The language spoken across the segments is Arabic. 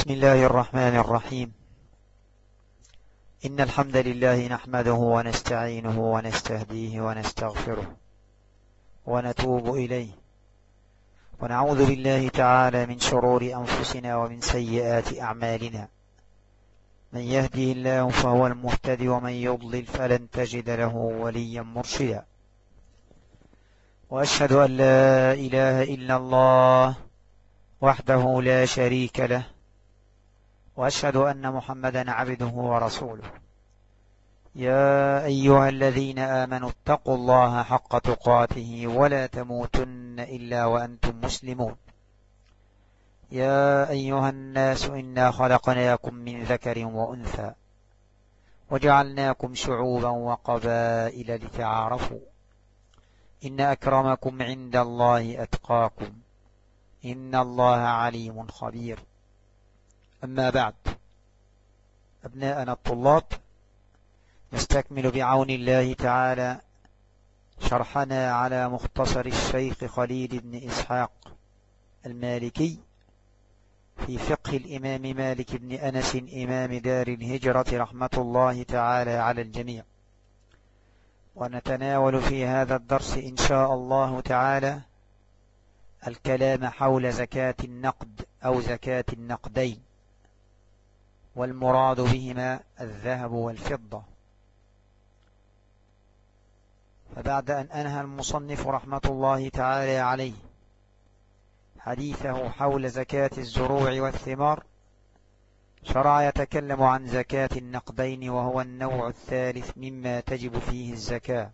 بسم الله الرحمن الرحيم. إن الحمد لله نحمده ونستعينه ونستهديه ونستغفره ونتوب إليه، ونعوذ بالله تعالى من شرور أنفسنا ومن سيئات أعمالنا. من يهدي الله فهو المهتدي، ومن يضلل فلن تجد له وليا مرشدا. وأشهد أن لا إله إلا الله وحده لا شريك له، وأشهد أن محمدا عبده ورسوله. يا أيها الذين آمنوا اتقوا الله حق تقاته ولا تموتن إلا وأنتم مسلمون. يا أيها الناس إنا خلقناكم من ذكر وأنثى وجعلناكم شعوبا وقبائل لتعارفوا، إن أكرمكم عند الله أتقاكم، إن الله عليم خبير. أما بعد، أبناءنا الطلاب، نستكمل بعون الله تعالى شرحنا على مختصر الشيخ خليل بن إسحاق المالكي في فقه الإمام مالك بن أنس إمام دار الهجرة رحمة الله تعالى على الجميع. ونتناول في هذا الدرس إن شاء الله تعالى الكلام حول زكاة النقد أو زكاة النقدين، والمراد بهما الذهب والفضة. فبعد أن أنهى المصنف رحمة الله تعالى عليه حديثه حول زكاة الزروع والثمار، شرع يتكلم عن زكاة النقدين، وهو النوع الثالث مما تجب فيه الزكاة.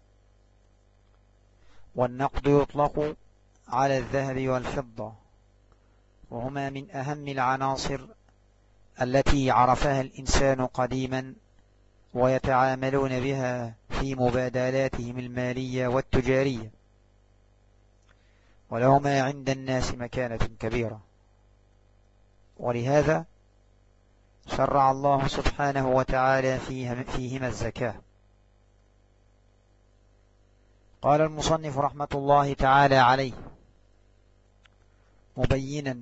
والنقد يطلق على الذهب والفضة، وهما من أهم العناصر التي عرفها الإنسان قديما ويتعاملون بها في مبادلاتهم المالية والتجارية، ولهما عند الناس مكانة كبيرة. ولهذا شرع الله سبحانه وتعالى فيهما الزكاة. قال المصنف رحمة الله تعالى عليه مبينا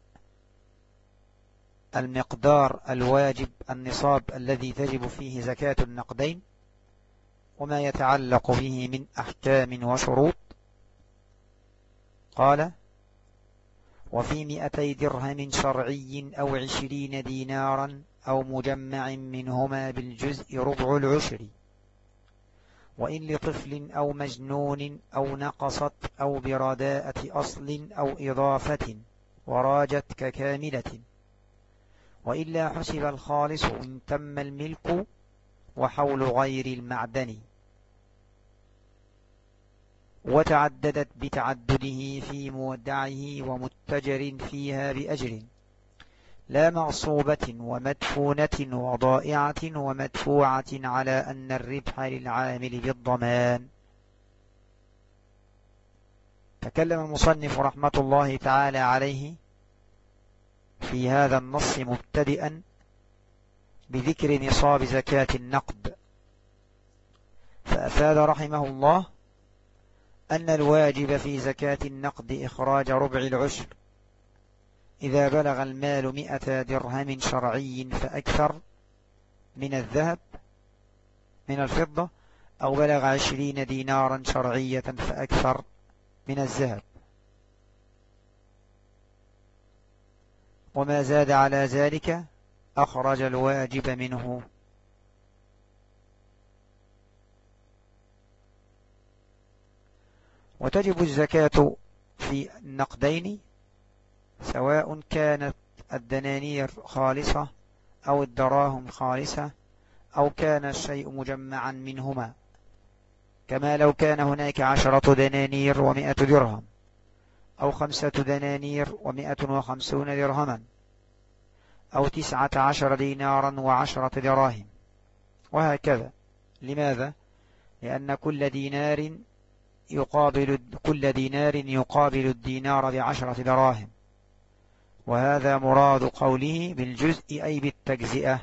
المقدار الواجب النصاب الذي تجب فيه زكاة النقدين وما يتعلق به من أحكام وشروط. قال: وفي 200 درهم شرعي أو 20 دينارا أو مجمع منهما بالجزء ربع العشر، وإن لطفل أو مجنون أو نقصت أو برداءة أصل أو إضافة وراجت ككاملة، وإلا حسب الخالص إن تم الملك وحول غير المعدن، وتعددت بتعدده في مودعه ومتجر فيها بأجر، لا مغصوبة ومدفونة وضائعة ومدفوعة، على أن الربح للعامل بالضمان. تكلم المصنف رحمة الله تعالى عليه في هذا النص مبتدئا بذكر نصاب زكاة النقد، فأفاد رحمه الله أن الواجب في زكاة النقد إخراج ربع العشر إذا بلغ المال 100 درهم شرعي فأكثر من الذهب من الفضة، أو بلغ 20 دينارا شرعية فأكثر من الذهب، وما زاد على ذلك أخرج الواجب منه. وتجب الزكاة في النقدين سواء كانت الدنانير خالصة أو الدراهم خالصة، أو كان الشيء مجمعا منهما، كما لو كان هناك 10 دنانير و100 درهم، أو 5 دنانير و150 درهما، أو 19 دينارا و10 دراهم، وهكذا. لماذا؟ لأن كل دينار يقابل الدينار ب10 دراهم، وهذا مراد قوله بالجزء أي بالتجزئة.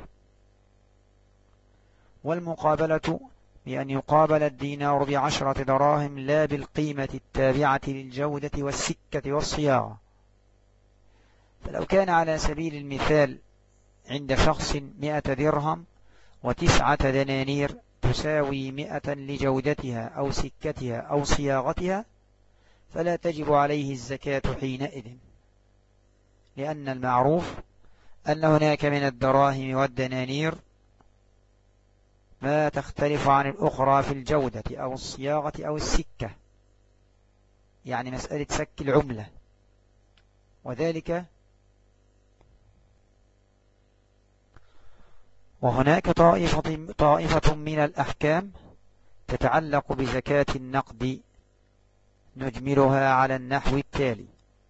والمقابلة بأن يقابل الدينار ب10 دراهم لا بالقيمة التابعة للجودة والسكة والصياغة. فلو كان على سبيل المثال عند شخص 100 درهم و9 دنانير تساوي 100 لجودتها أو سكتها أو صياغتها، فلا تجب عليه الزكاة حينئذ، لأن المعروف أن هناك من الدراهم والدنانير ما تختلف عن الأخرى في الجودة أو الصياغة أو السكة، يعني مسألة سك العملة، وهناك طائفة من الأحكام تتعلق بزكاة النقد، نجملها على النحو التالي: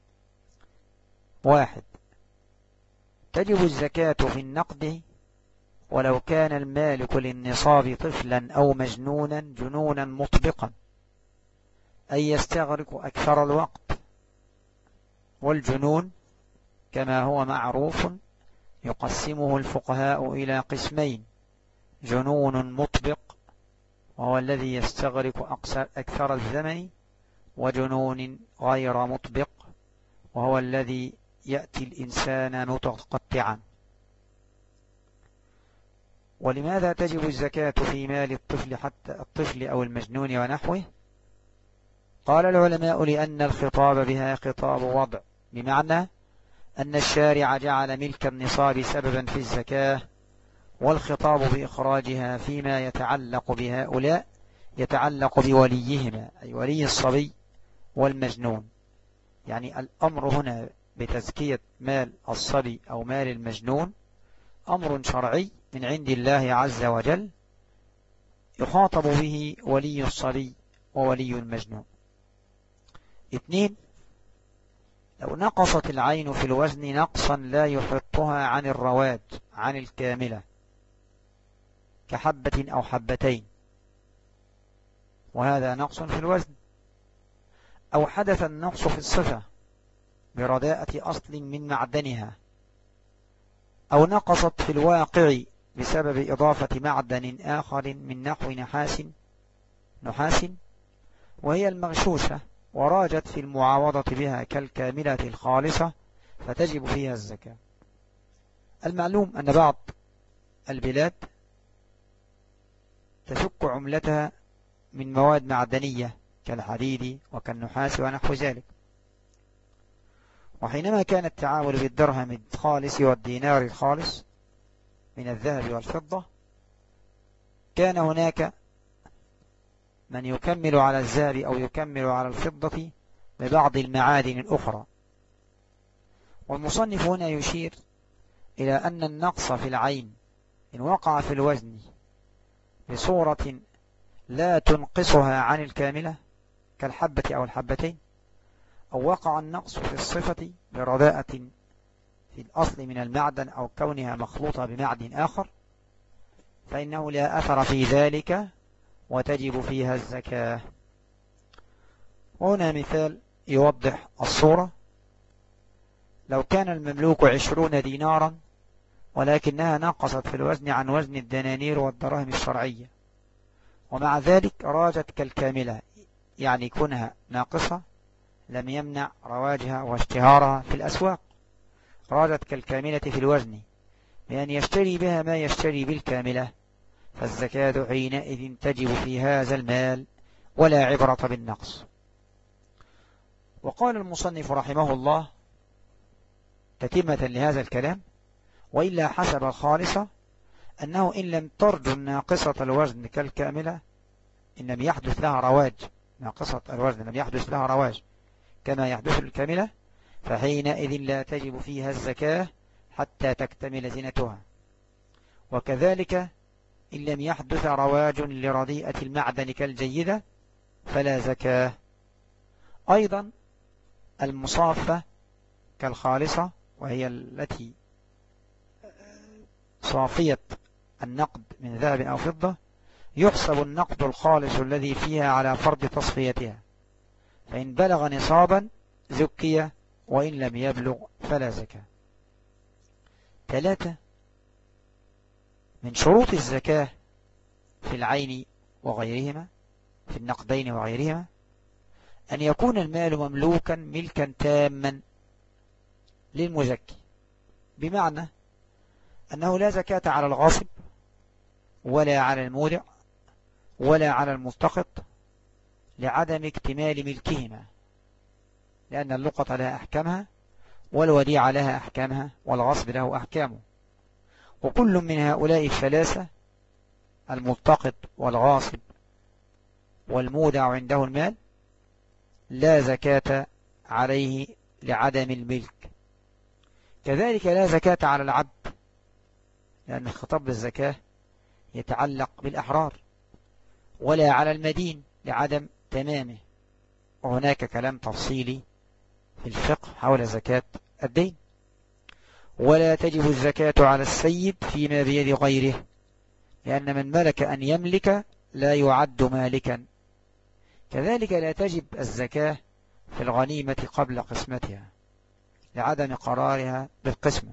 1. تجب الزكاة في النقد ولو كان المالك للنصاب طفلا أو مجنونا جنونا مطبقا، أي يستغرق أكثر الوقت، والجنون كما هو معروف يقسمه الفقهاء إلى قسمين: جنون مطبق وهو الذي يستغرق أكثر الزمن، وجنون غير مطبق وهو الذي يأتي الإنسان متقطعا. ولماذا تجب الزكاة في مال الطفل حتى الطفل أو المجنون ونحوه؟ قال العلماء: لأن الخطاب بها خطاب وضع، بمعنى أن الشارع جعل ملك النصاب سببا في الزكاة، والخطاب بإخراجها فيما يتعلق بهؤلاء يتعلق بوليهما، أي ولي الصبي والمجنون. يعني الأمر هنا بتزكية مال الصبي أو مال المجنون أمر شرعي من عند الله عز وجل، يخاطب به ولي الصبي وولي المجنون. 2. لو نقصت العين في الوزن نقصا لا يحطها عن الرواج عن الكاملة كحبة أو حبتين، وهذا نقص في الوزن، أو حدث النقص في الصفة برداءة أصل من معدنها، أو نقصت في الواقع بسبب إضافة معدن آخر من نحو نحاس وهي المغشوشة وراجت في المعاوضة بها كالكاملة الخالصة، فتجب فيها الزكاة. المعلوم أن بعض البلاد تفك عملتها من مواد معدنية كالحديد وكالنحاس ونحو ذلك، وحينما كان التعامل بالدرهم الخالص والدينار الخالص من الذهب والفضة كان هناك من يكمل على الذهب أو يكمل على الفضة ببعض المعادن الأخرى. والمصنف هنا يشير إلى أن النقص في العين إن وقع في الوزن بصورة لا تنقصها عن الكاملة كالحبة أو الحبتين، أو وقع النقص في الصفة برداءة في الأصل من المعدن أو كونها مخلوطة بمعدن آخر، فإنه لا أثر في ذلك وتجب فيها الزكاة. وهنا مثال يوضح الصورة: لو كان المملوك 20 دينارا ولكنها نقصت في الوزن عن وزن الدنانير والدراهم الشرعية، ومع ذلك راجت كالكاملة، يعني كونها ناقصة لم يمنع رواجها واشتهارها في الأسواق، راجت كالكاملة في الوزن بأن يشتري بها ما يشتري بالكاملة، فالزكاة حينئذ تجب في هذا المال ولا عبرة بالنقص. وقال المصنف رحمه الله تتمة لهذا الكلام: وإلا حسب الخالصة أنه إن لم ترج الناقصة الوزن كالكاملة، إن لم يحدث لها رواج، ناقصة الوزن لم يحدث لها رواج كما يحدث الكاملة، فحينئذ لا تجب فيها الزكاة حتى تكتمل زينتها. وكذلك إن لم يحدث رواج لرديئة المعدن كالجيدة فلا زكاة. أيضا المصافة كالخالصة، وهي التي صافية النقد من ذهب أو فضة، يحسب النقد الخالص الذي فيها على فرض تصفيتها، فإن بلغ نصابا زكية وإن لم يبلغ فلا زكاة. 3. من شروط الزكاة في العين وغيرهما، في النقدين وغيرهما، أن يكون المال مملوكا ملكا تاما للمزكي، بمعنى أنه لا زكاة على الغاصب ولا على المودع ولا على الملتقط لعدم اكتمال ملكهما، لأن اللقطة لها أحكامها والوديعة لها أحكامها والغصب له أحكامه. وكل من هؤلاء الثلاثة الملتقط والغاصب والمودع عنده المال لا زكاة عليه لعدم الملك. كذلك لا زكاة على العبد، لأن الخطاب بالزكاة يتعلق بالأحرار، ولا على المدين لعدم تمامه، وهناك كلام تفصيلي في الفقه حول زكاة الدين. ولا تجب الزكاة على السيد فيما بيد غيره، لأن من ملك أن يملك لا يعد مالكا. كذلك لا تجب الزكاة في الغنيمة قبل قسمتها لعدم قرارها بالقسمة.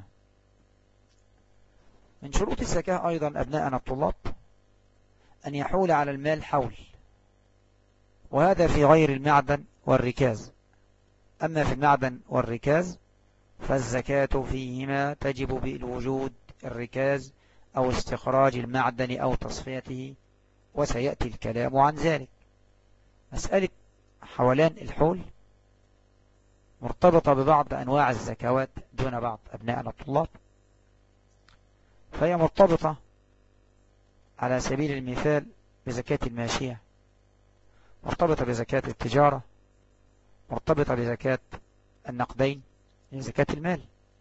من شروط الزكاة أيضا أبناءنا الطلاب أن يحول على المال حول، وهذا في غير المعدن والركاز. أما في المعدن والركاز فالزكاة فيهما تجب بالوجود الركاز أو استخراج المعدن أو تصفيته، وسيأتي الكلام عن ذلك. مسألة حولان الحول مرتبطة ببعض أنواع الزكوات دون بعض أبناءنا الطلاب، فهي مرتبطة على سبيل المثال بزكاة الماشية، مرتبطة بزكاة التجارة، مرتبطة بزكاة النقدين زكاة المال،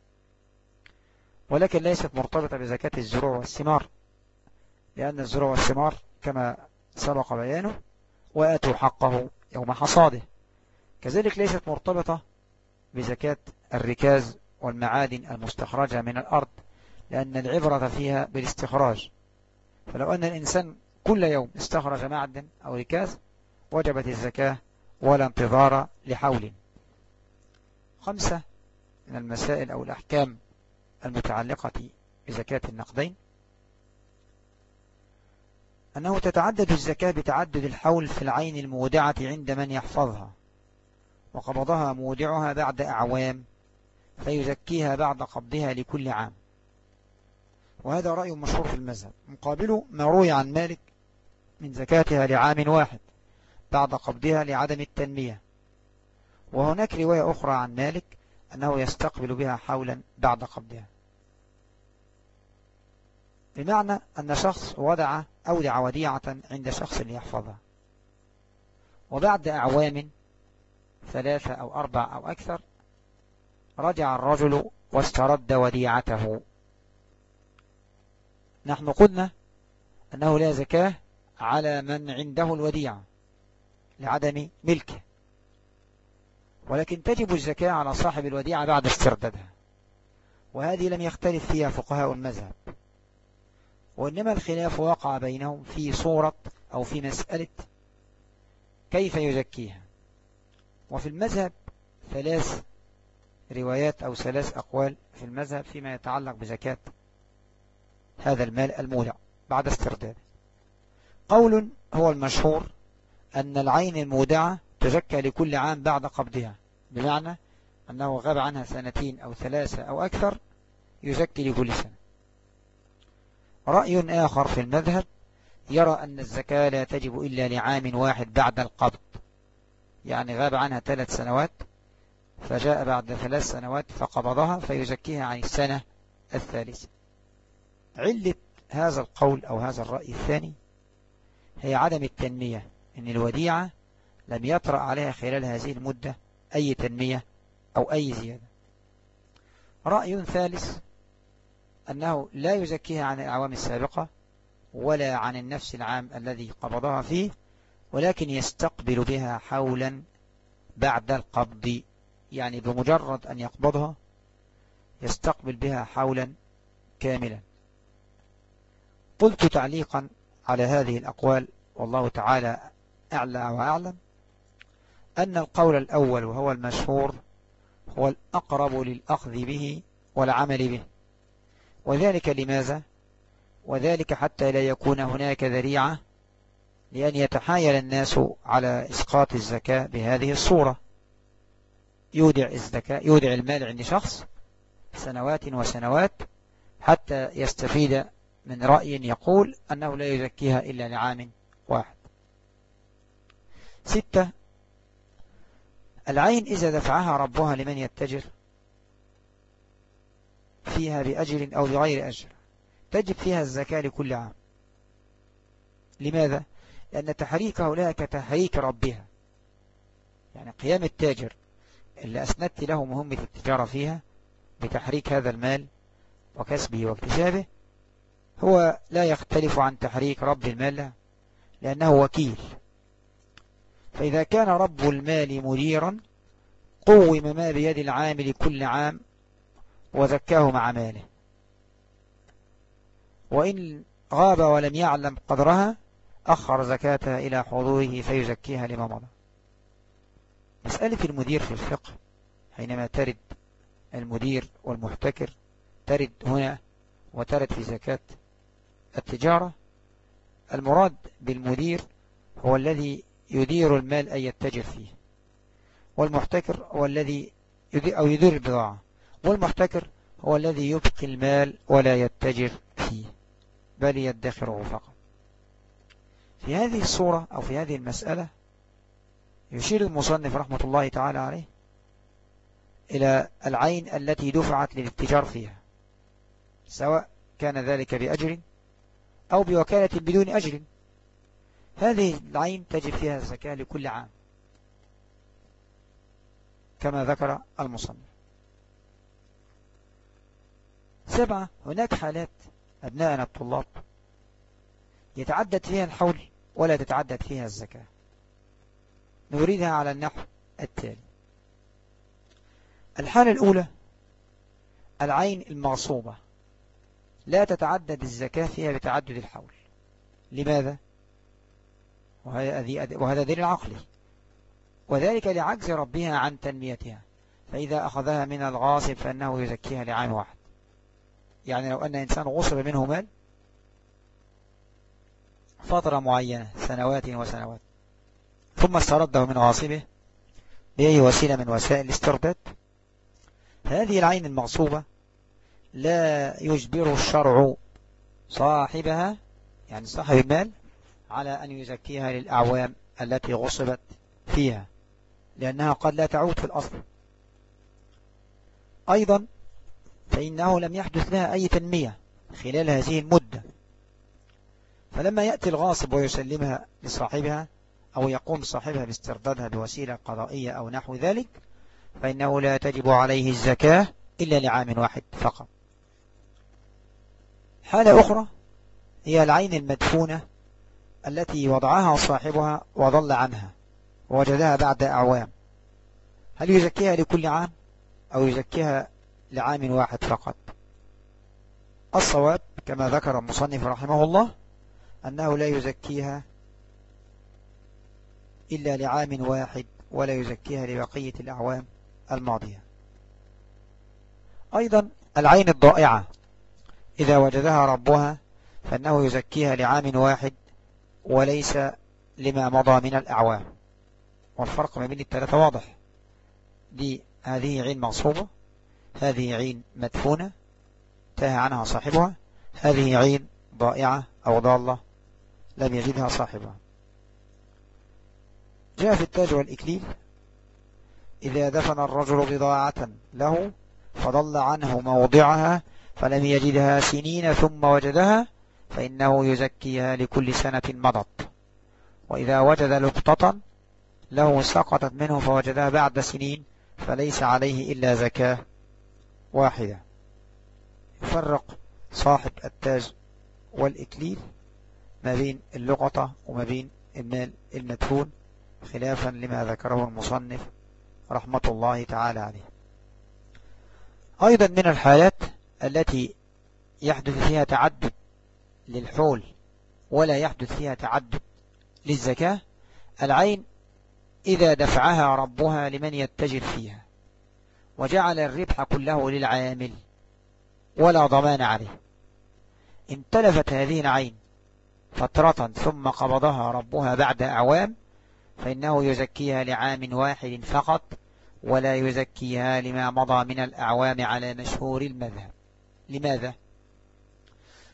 ولكن ليست مرتبطة بزكاة الزروع والثمار، لأن الزروع والثمار كما سبق بيانه وآتوا حقه يوم حصاده. كذلك ليست مرتبطة بزكاة الركاز والمعادن المستخرجة من الأرض، لأن العبرة فيها بالاستخراج، فلو أن الإنسان كل يوم استخرج معدن أو ركاز وجبت الزكاة ولا انتظار لحول. 5 من المسائل أو الأحكام المتعلقة بزكاة النقدين أنه تتعدد الزكاة بتعدد الحول في العين المودعة عند من يحفظها، وقبضها مودعها بعد أعوام فيزكيها بعد قبضها لكل عام، وهذا رأي مشهور في المذهب. مقابله ما روي عن مالك من زكاتها لعام واحد بعد قبضها لعدم التنمية، وهناك رواية أخرى عن مالك أنه يستقبل بها حولا بعد قبضها، بمعنى أن شخص أودع وديعة عند شخص ليحفظها، وبعد أعوام 3 أو 4 أو أكثر رجع الرجل واسترد وديعته. نحن قلنا أنه لا زكاة على من عنده الوديعة لعدم ملكه، ولكن تجب الزكاة على صاحب الوديعة بعد استردادها، وهذه لم يختلف فيها فقهاء المذهب، وإنما الخلاف وقع بينهم في صورة أو في مسألة كيف يزكيها. وفي المذهب 3 روايات أو 3 أقوال في المذهب فيما يتعلق بزكاة هذا المال المودع بعد استرداده. قول هو المشهور أن العين المودعة تزكى لكل عام بعد قبضها، بمعنى أنه غاب عنها 2 أو 3 أو أكثر يزكي لكل سنة. رأي آخر في المذهب يرى أن الزكاة لا تجب إلا لعام واحد بعد القبض، يعني غاب عنها 3 سنوات فجاء بعد 3 سنوات فقبضها فيزكيها عن السنة الثالثة. علة هذا القول أو هذا الرأي الثاني هي عدم التنمية، إن الوديعة لم يطرأ عليها خلال هذه المدة أي تنمية أو أي زيادة. رأي ثالث أنه لا يزكيها عن الأعوام السابقة ولا عن النفس العام الذي قبضها فيه، ولكن يستقبل بها حولا بعد القبض، يعني بمجرد أن يقبضها يستقبل بها حولا كاملا. قلت تعليقا على هذه الأقوال والله تعالى أعلى وأعلم أن القول الأول وهو المشهور هو الأقرب للأخذ به والعمل به، وذلك لماذا؟ وذلك حتى لا يكون هناك ذريعة لأن يتحايل الناس على إسقاط الزكاة بهذه الصورة. يودع المال عند شخص سنوات وسنوات حتى يستفيد من رأي يقول أنه لا يزكيها إلا لعام واحد. 6. العين إذا دفعها ربها لمن يتجر فيها بأجر أو بغير أجر تجب فيها الزكاة لكل عام. لماذا؟ لأن تحريكه لها كتحريك ربها، يعني قيام التاجر اللي أسندت له مهمة التجارة فيها بتحريك هذا المال وكسبه واكتسابه هو لا يختلف عن تحريك رب المال له، لأنه وكيل. فإذا كان رب المال مديرا قوم ما بيد العامل كل عام وزكاه مع ماله، وإن غاب ولم يعلم قدرها أخر زكاتها إلى حضوره فيزكيها لما مضى. مسألة المدير في الفقه حينما ترد المدير والمحتكر ترد هنا وترد في زكاة التجارة. المراد بالمدير هو الذي يدير المال أي يتجر فيه، والمحتكر هو الذي يدير البضاعة، والمحتكر هو الذي يبقي المال ولا يتجر فيه بل يدخره فقط. في هذه الصورة أو في هذه المسألة يشير المصنف رحمة الله تعالى عليه إلى العين التي دفعت للاتجار فيها، سواء كان ذلك بأجر أو بوكالة بدون أجر. هذه العين تجب فيها الزكاة لكل عام كما ذكر المصنف. 7. هناك حالات أبناءنا الطلاب يتعدد فيها الحول ولا تتعدد فيها الزكاة، نريدها على النحو التالي. الحالة الأولى العين المغصوبة لا تتعدد الزكاة فيها بتعدد الحول. لماذا؟ وهذا دليل عقلي، وذلك لعجز ربها عن تنميتها، فإذا أخذها من الغاصب فإنه يزكيها لعام واحد. يعني لو أن إنسان غصب منه مال فترة معينة سنوات وسنوات ثم استرده من غاصبه بأي وسيلة من وسائل الاسترداد، هذه العين المغصوبة لا يجبر الشرع صاحبها يعني صاحب المال على أن يزكيها للأعوام التي غصبت فيها، لأنها قد لا تعود في الأصل. أيضا فإنه لم يحدث لها أي تنمية خلال هذه المدة، فلما يأتي الغاصب ويسلمها لصاحبها أو يقوم صاحبها باستردادها بوسيلة قضائية أو نحو ذلك فإنه لا تجب عليه الزكاة إلا لعام واحد فقط. حالة أخرى هي العين المدفونة التي وضعها صاحبها وضل عنها ووجدها بعد أعوام، هل يزكيها لكل عام أو يزكيها لعام واحد فقط؟ الصواب كما ذكر المصنف رحمه الله أنه لا يزكيها إلا لعام واحد ولا يزكيها لبقية الأعوام الماضية. أيضا العين الضائعة إذا وجدها ربها فإنه يزكيها لعام واحد وليس لما مضى من الأعوام، والفرق ما بين الثلاثة واضح. هذه عين مغصوبة، هذه عين مدفونة تاه عنها صاحبها، هذه عين ضائعة أو ضالة لم يجدها صاحبها. جاء في التاج والإكليل إذا دفن الرجل بضاعة له فضل عنه موضعها فلم يجدها سنين ثم وجدها فإنه يزكيها لكل سنة مضت، وإذا وجد لقطة له سقطت منه فوجدها بعد سنين فليس عليه إلا زكاة واحدة. يفرق صاحب التاج والإكليل ما بين اللقطة وما بين المال المدفون خلافا لما ذكره المصنف رحمة الله تعالى عليه. أيضا من الحالات التي يحدث فيها تعدد للحول ولا يحدث فيها تعدد للزكاة العين إذا دفعها ربها لمن يتجر فيها وجعل الربح كله للعامل ولا ضمان عليه، إن تلفت هذه العين فترة ثم قبضها ربها بعد أعوام فإنه يزكيها لعام واحد فقط ولا يزكيها لما مضى من الأعوام على مشهور المذهب. لماذا؟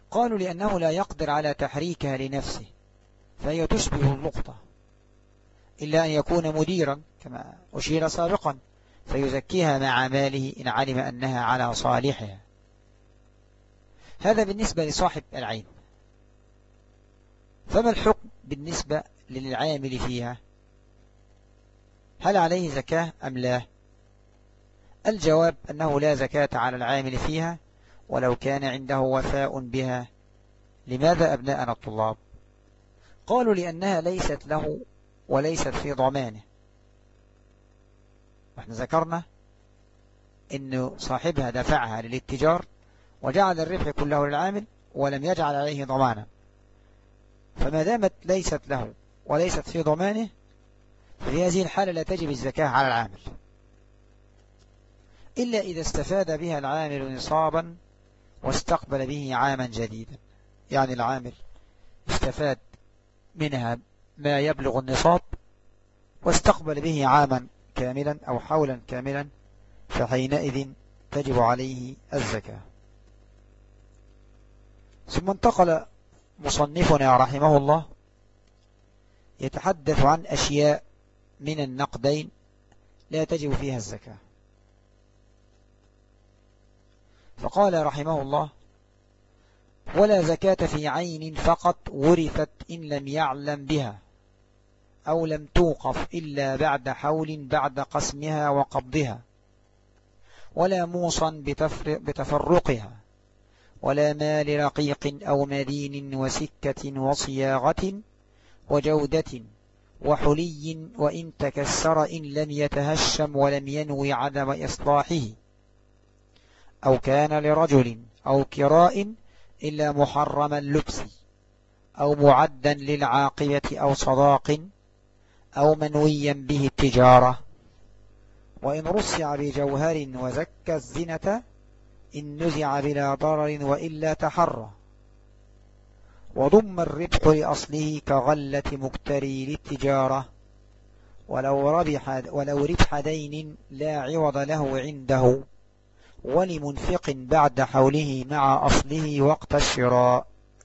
قالوا لأنه لا يقدر على تحريكها لنفسه، فهي تشبه اللقطة، إلا أن يكون مديرا كما أشير سابقا، فيزكيها مع ماله إن علم أنها على صالحها. هذا بالنسبة لصاحب العين. فما الحكم بالنسبة للعامل فيها؟ هل عليه زكاة أم لا؟ الجواب أنه لا زكاة على العامل فيها ولو كان عنده وفاء بها. لماذا أبناءنا الطلاب؟ قالوا لأنها ليست له وليست في ضمانه. احنا ذكرنا أن صاحبها دفعها للاتجار وجعل الربح كله للعامل ولم يجعل عليه ضمانا، فما دامت ليست له وليست في ضمانه ففي هذه الحالة لا تجب الزكاة على العامل، إلا إذا استفاد بها العامل نصابا واستقبل به عاما جديدا. يعني العامل استفاد منها ما يبلغ النصاب واستقبل به عاما كاملا أو حولا كاملا، فحينئذ تجب عليه الزكاة. ثم انتقل مصنفنا رحمه الله يتحدث عن أشياء من النقدين لا تجب فيها الزكاة. فقال رحمه الله: ولا زكاة في عين فقط ورثت إن لم يعلم بها أو لم توقف إلا بعد حول بعد قسمها وقبضها، ولا موصى بتفرقها، ولا مال رقيق أو مدين وسكة وصياغة وجودة وحلي، وإن تكسر إن لم يتهشم ولم ينوي عدم إصلاحه، أو كان لرجل أو كراء إلا محرم اللبس، أو معدا للعاقبة أو صداق، أو منويا به التجارة، وإن رصع بجوهر وزكى الزنة إن نزع بلا ضرر وإلا تحرى، وضم الربح لأصله كغلة مكتري للتجارة، ولو ربح دين لا عوض له عنده، ولمنفق بعد حوله مع أصله وقت الشراء.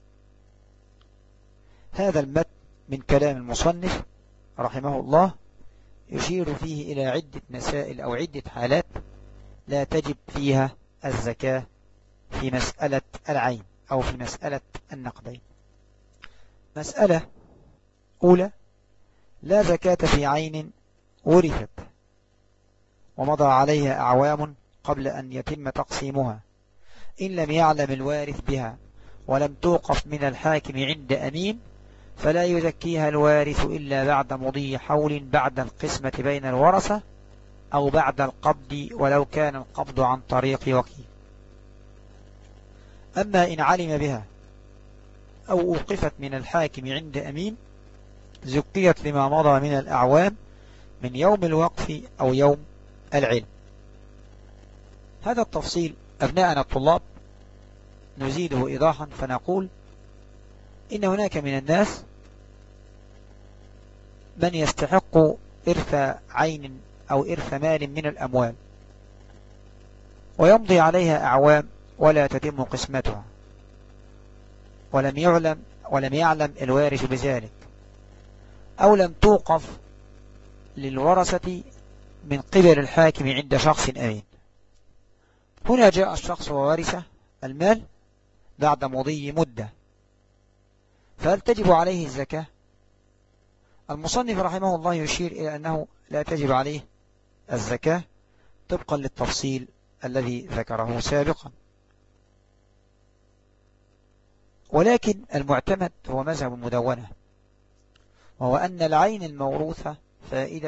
هذا المتن من كلام المصنف رحمه الله يشير فيه إلى عدة مسائل أو عدة حالات لا تجب فيها الزكاة في مسألة العين أو في مسألة النقدين. مسألة أولى: لا زكاة في عين ورثت ومضى عليها أعوام قبل أن يتم تقسيمها، إن لم يعلم الوارث بها ولم توقف من الحاكم عند أمين، فلا يزكيها الوارث إلا بعد مضي حول بعد القسمة بين الورثة أو بعد القبض، ولو كان القبض عن طريق وكيل. أما إن علم بها أو أوقفت من الحاكم عند أمين زكيت لما مضى من الأعوام من يوم الوقف أو يوم العلم. هذا التفصيل أبناءنا الطلاب نزيده إيضاحا فنقول إن هناك من الناس من يستحق إرث عين أو إرث مال من الأموال ويمضي عليها أعوام ولا تتم قسمتها، ولم يعلم الوارث بذلك، أو لم توقف للورثة من قبل الحاكم عند شخص أمين. هنا جاء الشخص وورث المال بعد مضي مدة، فهل تجب عليه الزكاة؟ المصنف رحمه الله يشير إلى أنه لا تجب عليه الزكاة طبقا للتفصيل الذي ذكره سابقا، ولكن المعتمد هو مذهب المدونة، وهو أن العين الموروثة فائدة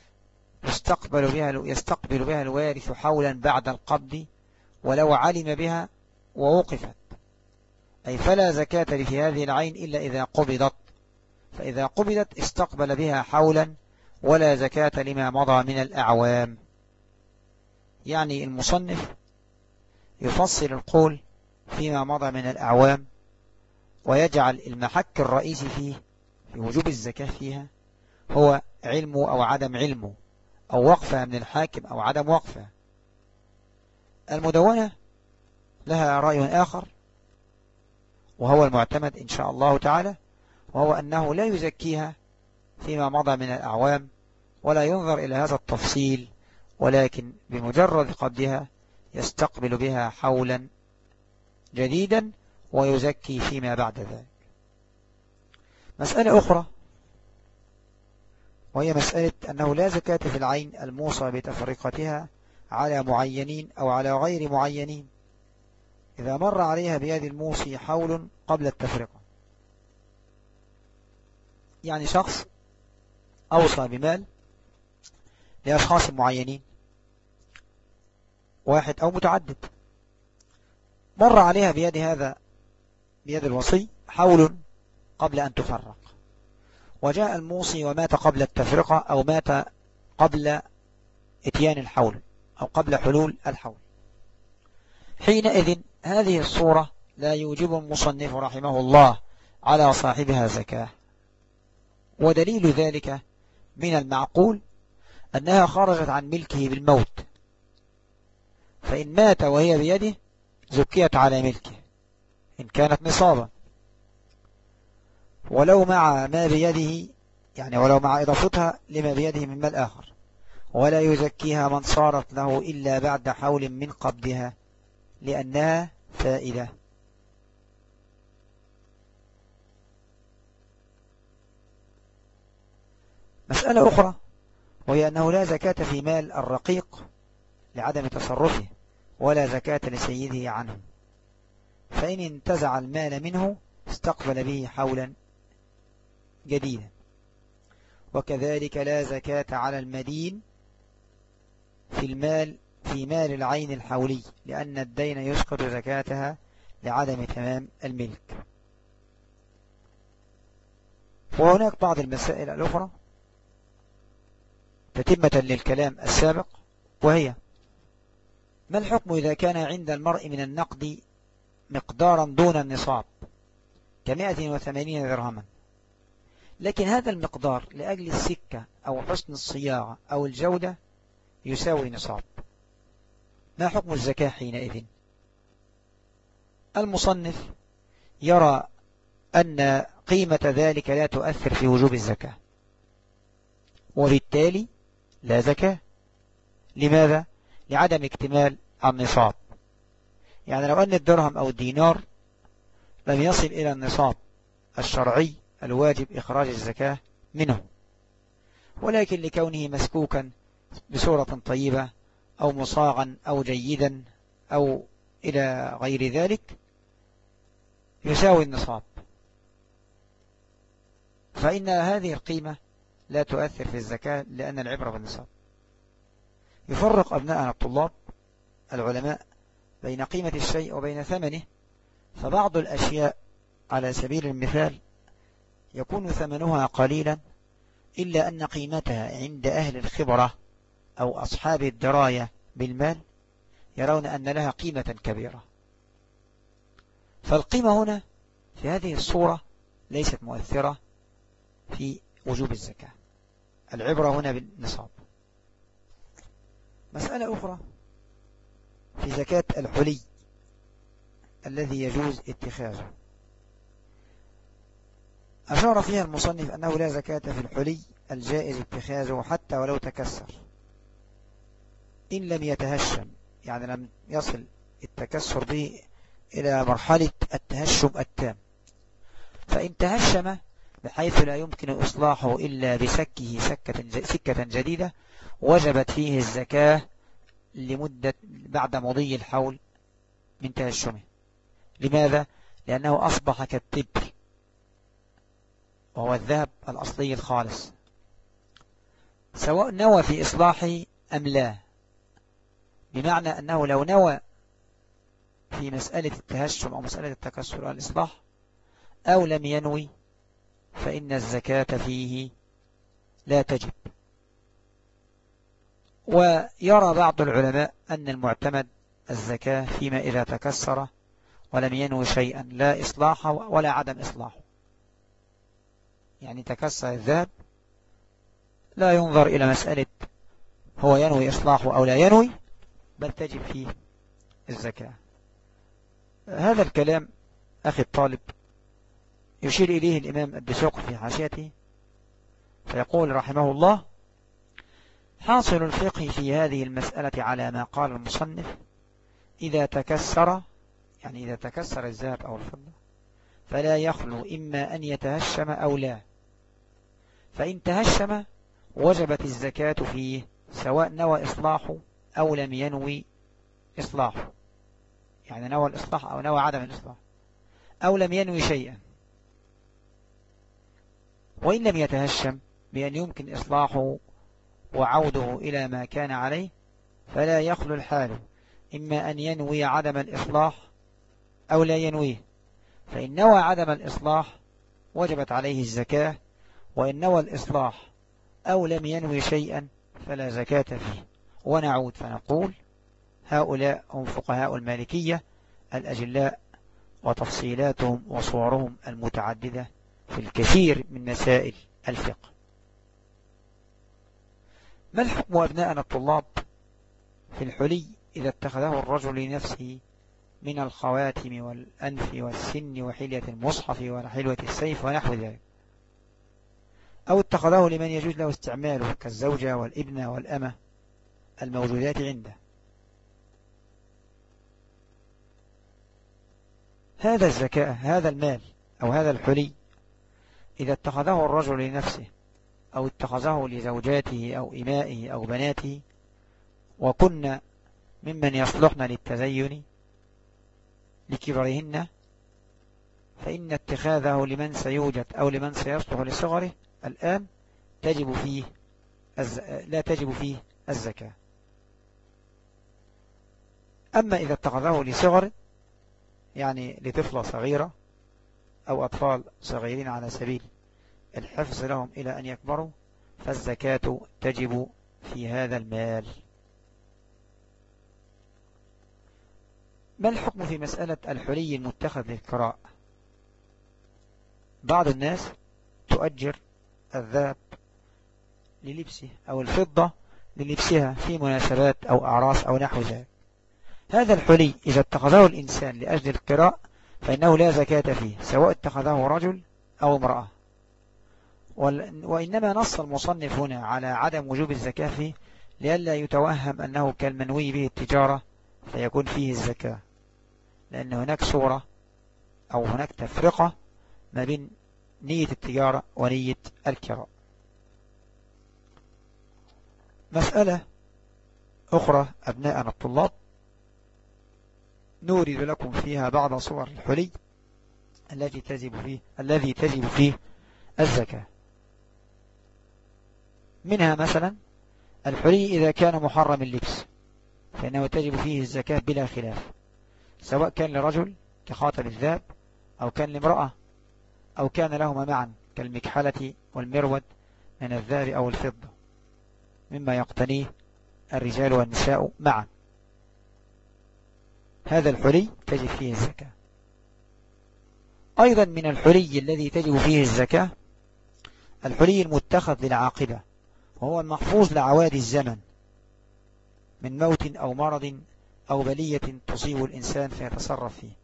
يستقبل بها الوارث حولا بعد القبض ولو علم بها ووقفت، أي فلا زكاة في هذه العين إلا إذا قبضت، فإذا قبضت استقبل بها حولا ولا زكاة لما مضى من الأعوام. يعني المصنف يفصل القول فيما مضى من الأعوام ويجعل المحك الرئيسي فيه في وجوب الزكاة فيها هو علمه أو عدم علمه، أو وقفها من الحاكم أو عدم وقفها. المدونة لها رأي آخر وهو المعتمد إن شاء الله تعالى، وهو أنه لا يزكيها فيما مضى من الأعوام، ولا ينظر إلى هذا التفصيل، ولكن بمجرد قبضها يستقبل بها حولا جديدا ويزكي فيما بعد ذلك. مسألة أخرى وهي مسألة أنه لا زكاة في العين الموصى بتفرقتها على معينين أو على غير معينين إذا مر عليها بيد الموصي حول قبل التفرقة. يعني شخص أوصى بمال لأشخاص معينين، واحد أو متعدد، مر عليها بيد الوصي حول قبل أن تفرق، وجاء الموصي ومات قبل التفرقة أو مات قبل اتيان الحول أو قبل حلول الحول. حينئذ هذه الصورة لا يوجب المصنف رحمه الله على صاحبها زكاة، ودليل ذلك من المعقول أنها خرجت عن ملكه بالموت، فإن مات وهي بيده زكيت على ملكه إن كانت نصابا، ولو مع ما بيده، يعني ولو مع إضافتها لما بيده من مال آخر، ولا يزكيها من صارت له إلا بعد حول من قبضها لأنها فائدة. مسألة أخرى وهي أنه لا زكاة في مال الرقيق لعدم تصرفه، ولا زكاة لسيده عنه، فإن انتزع المال منه استقبل به حولا جديدا. وكذلك لا زكاة على المدين في مال العين الحولي، لأن الدين يسقط زكاتها لعدم تمام الملك. وهناك بعض المسائل الأخرى تتمة للكلام السابق، وهي: ما الحكم إذا كان عند المرء من النقد مقدارا دون النصاب ك180 درهما، لكن هذا المقدار لأجل السكة أو حسن الصياغة أو الجودة يساوي نصاب، ما حكم الزكاة حينئذ؟ المصنف يرى أن قيمة ذلك لا تؤثر في وجوب الزكاة، وبالتالي لا زكاة. لماذا؟ لعدم اكتمال النصاب. يعني لو أن الدرهم أو الدينار لم يصل إلى النصاب الشرعي الواجب إخراج الزكاة منه، ولكن لكونه مسكوكا بصورة طيبة أو مصاغا أو جيدا أو إلى غير ذلك يساوي النصاب، فإن هذه القيمة لا تؤثر في الزكاة لأن العبرة بالنصاب. يفرق أبناءنا الطلاب العلماء بين قيمة الشيء وبين ثمنه، فبعض الأشياء على سبيل المثال يكون ثمنها قليلا إلا أن قيمتها عند أهل الخبرة أو أصحاب الدراية بالمال يرون أن لها قيمة كبيرة، فالقيمة هنا في هذه الصورة ليست مؤثرة في وجوب الزكاة، العبرة هنا بالنصاب. مسألة أخرى في زكاة الحلي الذي يجوز اتخاذه، أشار فيها المصنف أنه لا زكاة في الحلي الجائز اتخاذه حتى ولو تكسر إن لم يتهشم، يعني لم يصل التكسر به إلى مرحلة التهشم التام، فإن تهشم بحيث لا يمكن إصلاحه إلا بسكه سكة جديدة وجبت فيه الزكاة لمدة بعد مضي الحول من تهشمه. لماذا؟ لأنه أصبح كالتبر، وهو الذهب الأصلي الخالص، سواء نوى في إصلاحه أم لا، بمعنى أنه لو نوى في مسألة التهشم أو مسألة التكسر والإصلاح أو لم ينوي فإن الزكاة فيه لا تجب. ويرى بعض العلماء أن المعتمد الزكاة فيما إذا تكسر ولم ينوي شيئا، لا إصلاحه ولا عدم إصلاحه، يعني تكسر الذهب لا ينظر إلى مسألة هو ينوي إصلاحه أو لا ينوي، بل تجب فيه الزكاة. هذا الكلام أخي الطالب يشير إليه الإمام الدسوقي في حاشيته فيقول رحمه الله: حاصل الفقه في هذه المسألة على ما قال المصنف: إذا تكسر، يعني إذا تكسر الذهب أو الفضة، فلا يخلو إما أن يتهشم أو لا، فإن تهشم وجبت الزكاة فيه سواء نوى إصلاحه أو لم ينوي إصلاحه، يعني نوى الإصلاح أو نوى عدم الإصلاح أو لم ينوي شيئا. وإن لم يتهشم بأن يمكن إصلاحه وعوده إلى ما كان عليه، فلا يخلو الحال إما أن ينوي عدم الإصلاح أو لا ينويه، فإن نوى عدم الإصلاح وجبت عليه الزكاة، وإن نوى الإصلاح أو لم ينوي شيئا فلا زكاة فيه. ونعود فنقول: هؤلاء هم فقهاء المالكية الأجلاء، وتفصيلاتهم وصورهم المتعددة في الكثير من مسائل الفقه. ما الحكم أبناءنا الطلاب في الحلي إذا اتخذه الرجل لنفسه من الخواتم والأنف والسن وحلية المصحف وحلوة السيف ونحو ذلك، أو اتخذه لمن يجوز له استعماله كالزوجة والابنة والأمة الموجودات عنده؟ هذا الزكاة، هذا المال أو هذا الحلي إذا اتخذه الرجل لنفسه أو اتخذه لزوجاته أو إمائه أو بناته وكن ممن يصلحن للتزين لكبرهن، فإن اتخاذه لمن سيوجد أو لمن سيصلح لصغره الآن تجب فيه لا تجب فيه الزكاة. أما إذا اتخذه لصغر، يعني لطفلة صغيرة أو أطفال صغيرين على سبيل الحفظ لهم إلى أن يكبروا، فالزكاة تجب في هذا المال. ما الحكم في مسألة الحلي المتخذ للكراء؟ بعض الناس تؤجر الذهب للبسه أو الفضة للبسها في مناسبات أو أعراس أو نحو ذلك. هذا الحلي إذا اتخذه الإنسان لأجل القراء فإنه لا زكاة فيه، سواء اتخذه رجل أو امرأة. وإنما نص المصنف هنا على عدم وجوب الزكاة فيه لئلا يتوهم أنه كالمنوي به التجارة فيكون فيه الزكاة، لأن هناك صورة أو هناك تفرقة ما بين نية التجارة ونية الكراء. مسألة أخرى أبناءنا الطلاب نورد لكم فيها بعض صور الحلي الذي تجب فيه الزكاة. منها مثلا الحلي إذا كان محرم اللبس فإنه تجب فيه الزكاة بلا خلاف، سواء كان لرجل كخاتم الذهب أو كان لامرأة أو كان لهما معا كالمكحلة والمرود من الذهب أو الفضة مما يقتنيه الرجال والنساء معا. هذا الحلي تجب فيه الزكاة. أيضا من الحلي الذي تجب فيه الزكاة الحلي المتخذ للعاقبة، وهو المحفوظ لعوادي الزمن من موت أو مرض أو بلية تصيب الإنسان فيتصرف فيه.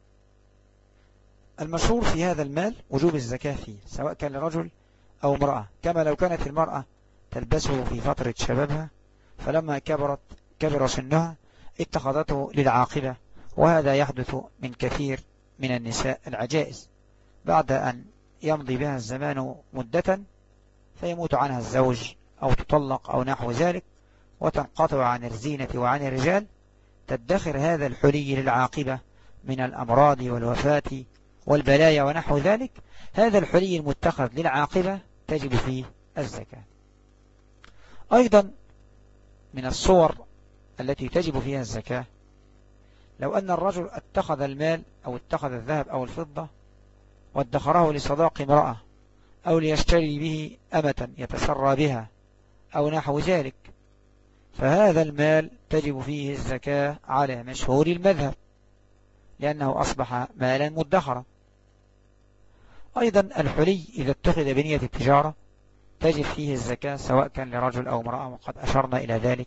المشهور في هذا المال وجوب الزكاة فيه، سواء كان لرجل أو امرأة، كما لو كانت المرأة تلبسه في فترة شبابها فلما كبر سنها اتخذته للعاقبة، وهذا يحدث من كثير من النساء العجائز بعد أن يمضي بها الزمان مدة فيموت عنها الزوج أو تطلق أو نحو ذلك وتنقطع عن الزينة وعن الرجال، تدخر هذا الحلي للعاقبة من الأمراض والوفاة والبلايا ونحو ذلك. هذا الحلي المتخذ للعاقبة تجب فيه الزكاة. أيضا من الصور التي تجب فيها الزكاة لو أن الرجل اتخذ المال أو اتخذ الذهب أو الفضة وادخره لصداق امرأة أو ليشتري به أمة يتسرى بها أو نحو ذلك، فهذا المال تجب فيه الزكاة على مشهور المذهب لأنه أصبح مالا مدخرا. أيضا الحلي إذا اتخذ بنية التجارة تجب فيه الزكاة سواء كان لرجل أو امرأة، وقد أشرنا إلى ذلك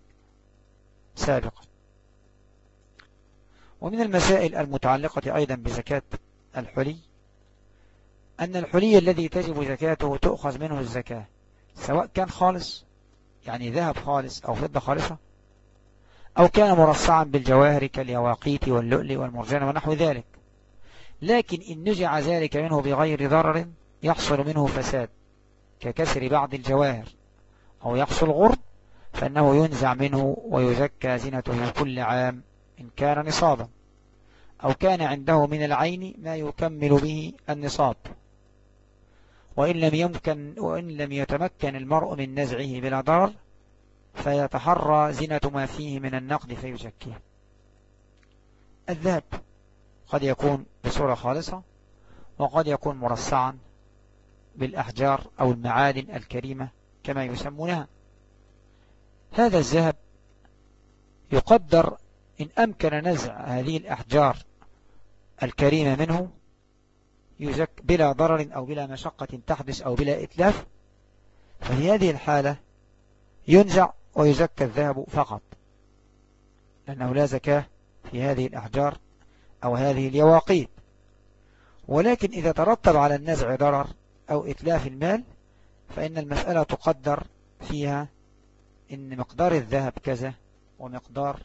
سابقا. ومن المسائل المتعلقة أيضا بزكاة الحلي أن الحلي الذي تجب زكاته تؤخذ منه الزكاة سواء كان خالص يعني ذهب خالص أو فضة خالصة، أو كان مرصعا بالجواهر كاليواقيت واللؤلؤ والمرجان ونحو ذلك. لكن إن نزع ذلك منه بغير ضرر يحصل منه فساد ككسر بعض الجواهر أو يحصل غرب، فإنه ينزع منه ويزكى زينته كل عام إن كان نصابا، أو كان عنده من العين ما يكمل به النصاب. وإن لم يتمكن المرء من نزعه بلا ضرر فيتحرى زينة ما فيه من النقد فيزكيه. الذهب قد يكون بصورة خالصة، وقد يكون مرصعا بالأحجار أو المعادن الكريمة كما يسمونها. هذا الذهب يقدر إن أمكن نزع هذه الأحجار الكريمة منه يزك بلا ضرر أو بلا مشقة تحدث أو بلا إتلاف، ففي هذه الحالة ينزع ويزكى الذهب فقط، لأنه لا زكاة في هذه الأحجار أو هذه اليواقيت. ولكن إذا ترتب على النزع ضرر أو إتلاف المال فإن المسألة تقدر فيها إن مقدار الذهب كذا ومقدار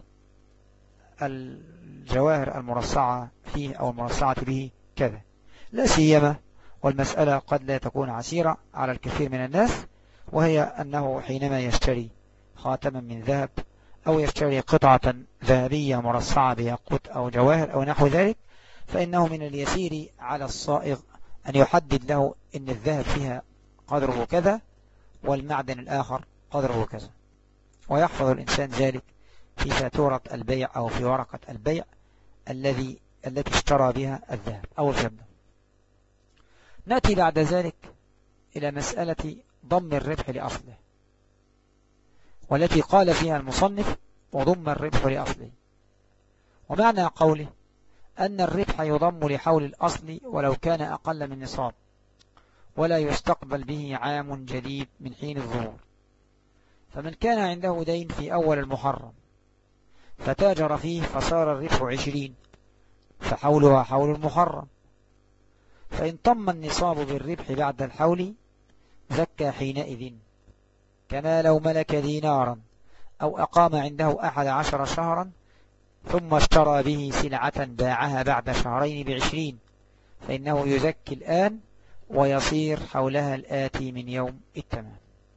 الجواهر المرصعة فيه أو المرصعة به كذا، لا سيما والمسألة قد لا تكون عسيرة على الكثير من الناس، وهي أنه حينما يشتري خاتما من ذهب أو يشتري قطعة ذهبية مرصعة بياقوت أو جواهر أو نحو ذلك، فإنه من اليسير على الصائغ أن يحدد له إن الذهب فيها قدره كذا والمعدن الآخر قدره كذا، ويحفظ الإنسان ذلك في فاتورة البيع أو في ورقة البيع التي اشترى بها الذهب أو الفضة. نأتي بعد ذلك إلى مسألة ضم الربح لأصله، والتي قال فيها المصنف وضم الربح لأصله. ومعنى قوله أن الربح يضم لحول الأصل ولو كان أقل من نصاب، ولا يستقبل به عام جديد من حين الظهور. فمن كان عنده دين في أول المحرم فتاجر فيه فصار الربح 20 فحولها حول المحرم، فإن طم النصاب بالربح بعد الحول زكى حينئذ، كما لو ملك دينارا أو أقام عنده 11 شهرا ثم اشترى به سلعة باعها بعد شهرين ب20، فإنه يزكي الآن ويصير حولها الآتي من يوم التمام.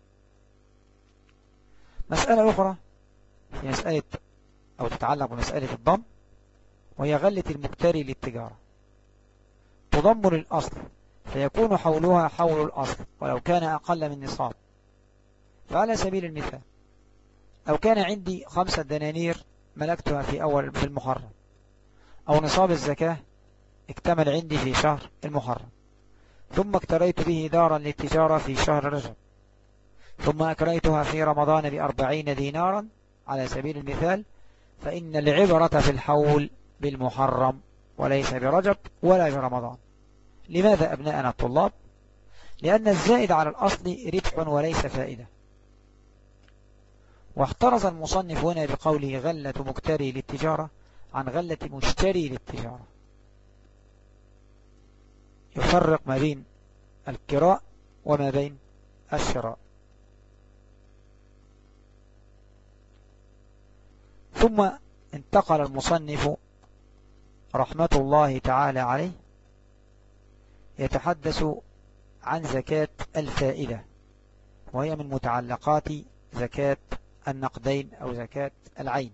مسألة أخرى في مسألة أو تتعلق بمسألة الضم، وهي غلة المكتري للتجارة، تضم للأصل فيكون حولها حول الأصل ولو كان أقل من نصاب. فعلى سبيل المثال لو كان عندي 5 دنانير ملكتها في المحرم، أو نصاب الزكاة اكتمل عندي في شهر المحرم، ثم اكتريت به دارا للتجارة في شهر رجب، ثم أكريتها في رمضان ب40 دينارا على سبيل المثال، فإن العبرة في الحول بالمحرم وليس برجب ولا برمضان. لماذا أبناءنا الطلاب؟ لأن الزائد على الأصل ربح وليس فائدة. واحترز المصنف هنا بقوله غلة مكتري للتجارة عن غلة مشتري للتجارة، يفرق ما بين الكراء وما بين الشراء. ثم انتقل المصنف رحمة الله تعالى عليه يتحدث عن زكاة الفائدة، وهي من متعلقات زكاة النقدين أو زكاة العين.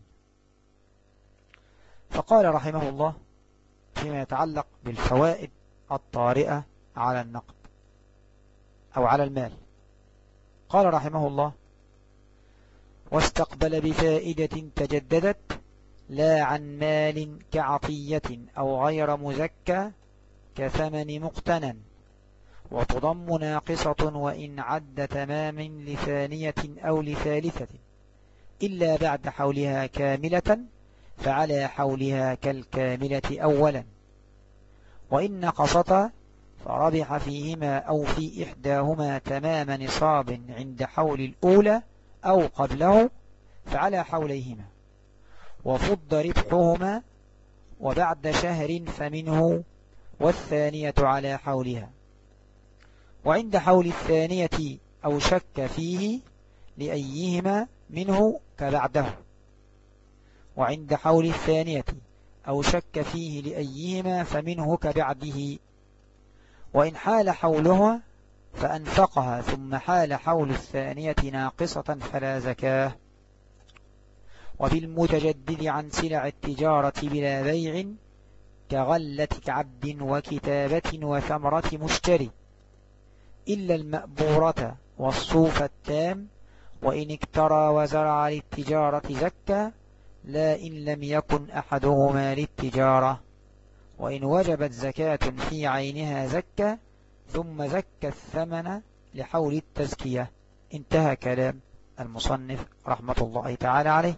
فقال رحمه الله فيما يتعلق بالفوائد الطارئة على النقد أو على المال، قال رحمه الله: واستقبل بفائدة تجددت لا عن مال كعطية أو غير مزكى كثمن مقتنى، وتضم ناقصة وإن عد تمام لثانية أو لثالثة، إلا بعد حولها كاملة فعلى حولها كالكاملة أولا، وإن نقصتا فربح فيهما أو في إحداهما تمام نصاب عند حول الأولى أو قبله فعلى حوليهما، وفض ربحهما وبعد شهر فمنه والثانية على حولها، وعند حول الثانية أو شك فيه لأيهما منه كبعده، وعند حول الثانية أو شك فيه لأيهما فمنه كبعده، وإن حال حولها فأنفقها ثم حال حول الثانية ناقصة فلا زكاة. وفي المتجدد عن سلع التجارة بلا بيع كغلة عبد وكتابة وثمرة مشتري إلا المأبورة والصوف التام، وإن اكترى وزرع للتجارة زكى لا إن لم يكن أحدهما للتجارة، وإن وجبت زكاة في عينها زكى ثم زكى الثمن لحول التزكية. انتهى كلام المصنف رحمة الله تعالى عليه.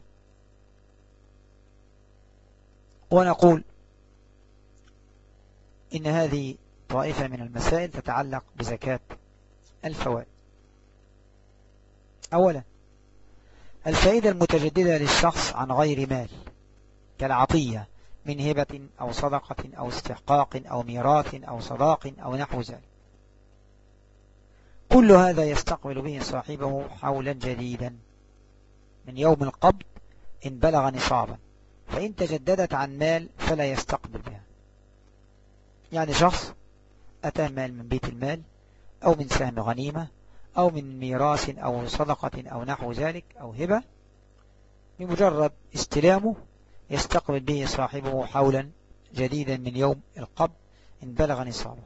ونقول إن هذه طائفة من المسائل تتعلق بزكاة الفوائد. أولا، الفائدة المتجددة للشخص عن غير مال كالعطية من هبة أو صدقة أو استحقاق أو ميراث أو صداق أو نحو ذلك، كل هذا يستقبل به صاحبه حولا جديدا من يوم القبض إن بلغ نصابا، فإن تجددت عن مال فلا يستقبل بها. يعني شخص أتى مال من بيت المال أو من سهم غنيمة أو من ميراث أو صدقة أو نحو ذلك أو هبة، بمجرد استلامه يستقبل به صاحبه حولا جديدا من يوم القبض إن بلغ نصابا.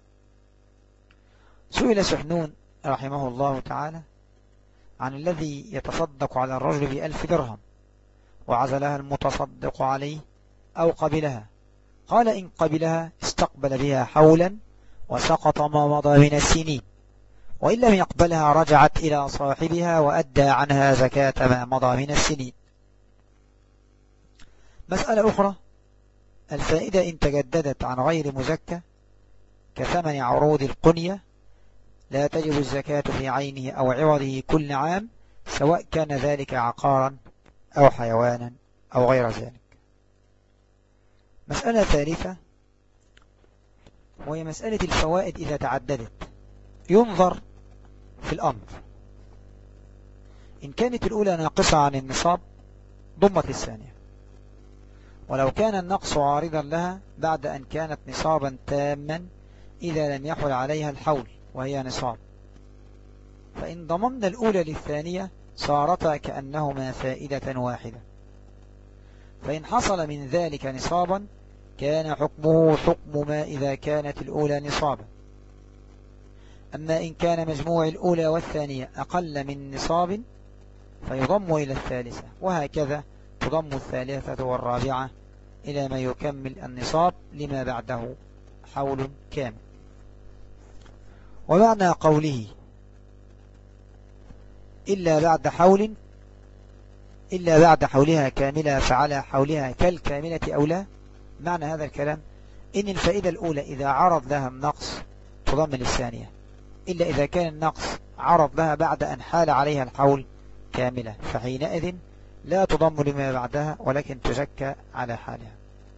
سئل سحنون رحمه الله تعالى عن الذي يتصدق على الرجل ب1,000 درهم وعزلها المتصدق عليه أو قبلها، قال إن قبلها استقبل بها حولا وسقط ما مضى من السنين، وإن لم يقبلها رجعت إلى صاحبها وأدى عنها زكاة ما مضى من السنين. مسألة أخرى، الفائدة إن تجددت عن غير مزكى كثمن عروض القنية لا تجب الزكاة في عينه أو عوضه كل عام، سواء كان ذلك عقارا أو حيوانا أو غير ذلك. مسألة ثالثة وهي مسألة الفوائد إذا تعددت، ينظر في الأمر. إن كانت الأولى ناقصة عن النصاب ضمت الثانية، ولو كان النقص عارضا لها بعد أن كانت نصابا تاما إذا لم يحل عليها الحول وهي نصاب، فإن ضممنا الأولى للثانية صارتا كأنهما فائدة واحدة، فإن حصل من ذلك نصابا كان حكمه حكم ما إذا كانت الأولى نصابا. أما إن كان مجموع الأولى والثانية أقل من نصاب فيضم إلى الثالثة، وهكذا تضم الثالثة والرابعة إلى ما يكمل النصاب لما بعده حول كامل. ومعنى قوله إلا بعد حولها كاملة فعلى حولها كالكاملة أولى، معنى هذا الكلام إن الفائدة الأولى إذا عرض لها النقص تضم للثانية، إلا إذا كان النقص عرض لها بعد أن حال عليها الحول كاملة، فحينئذ لا تضم لما بعدها ولكن تزكى على حالها.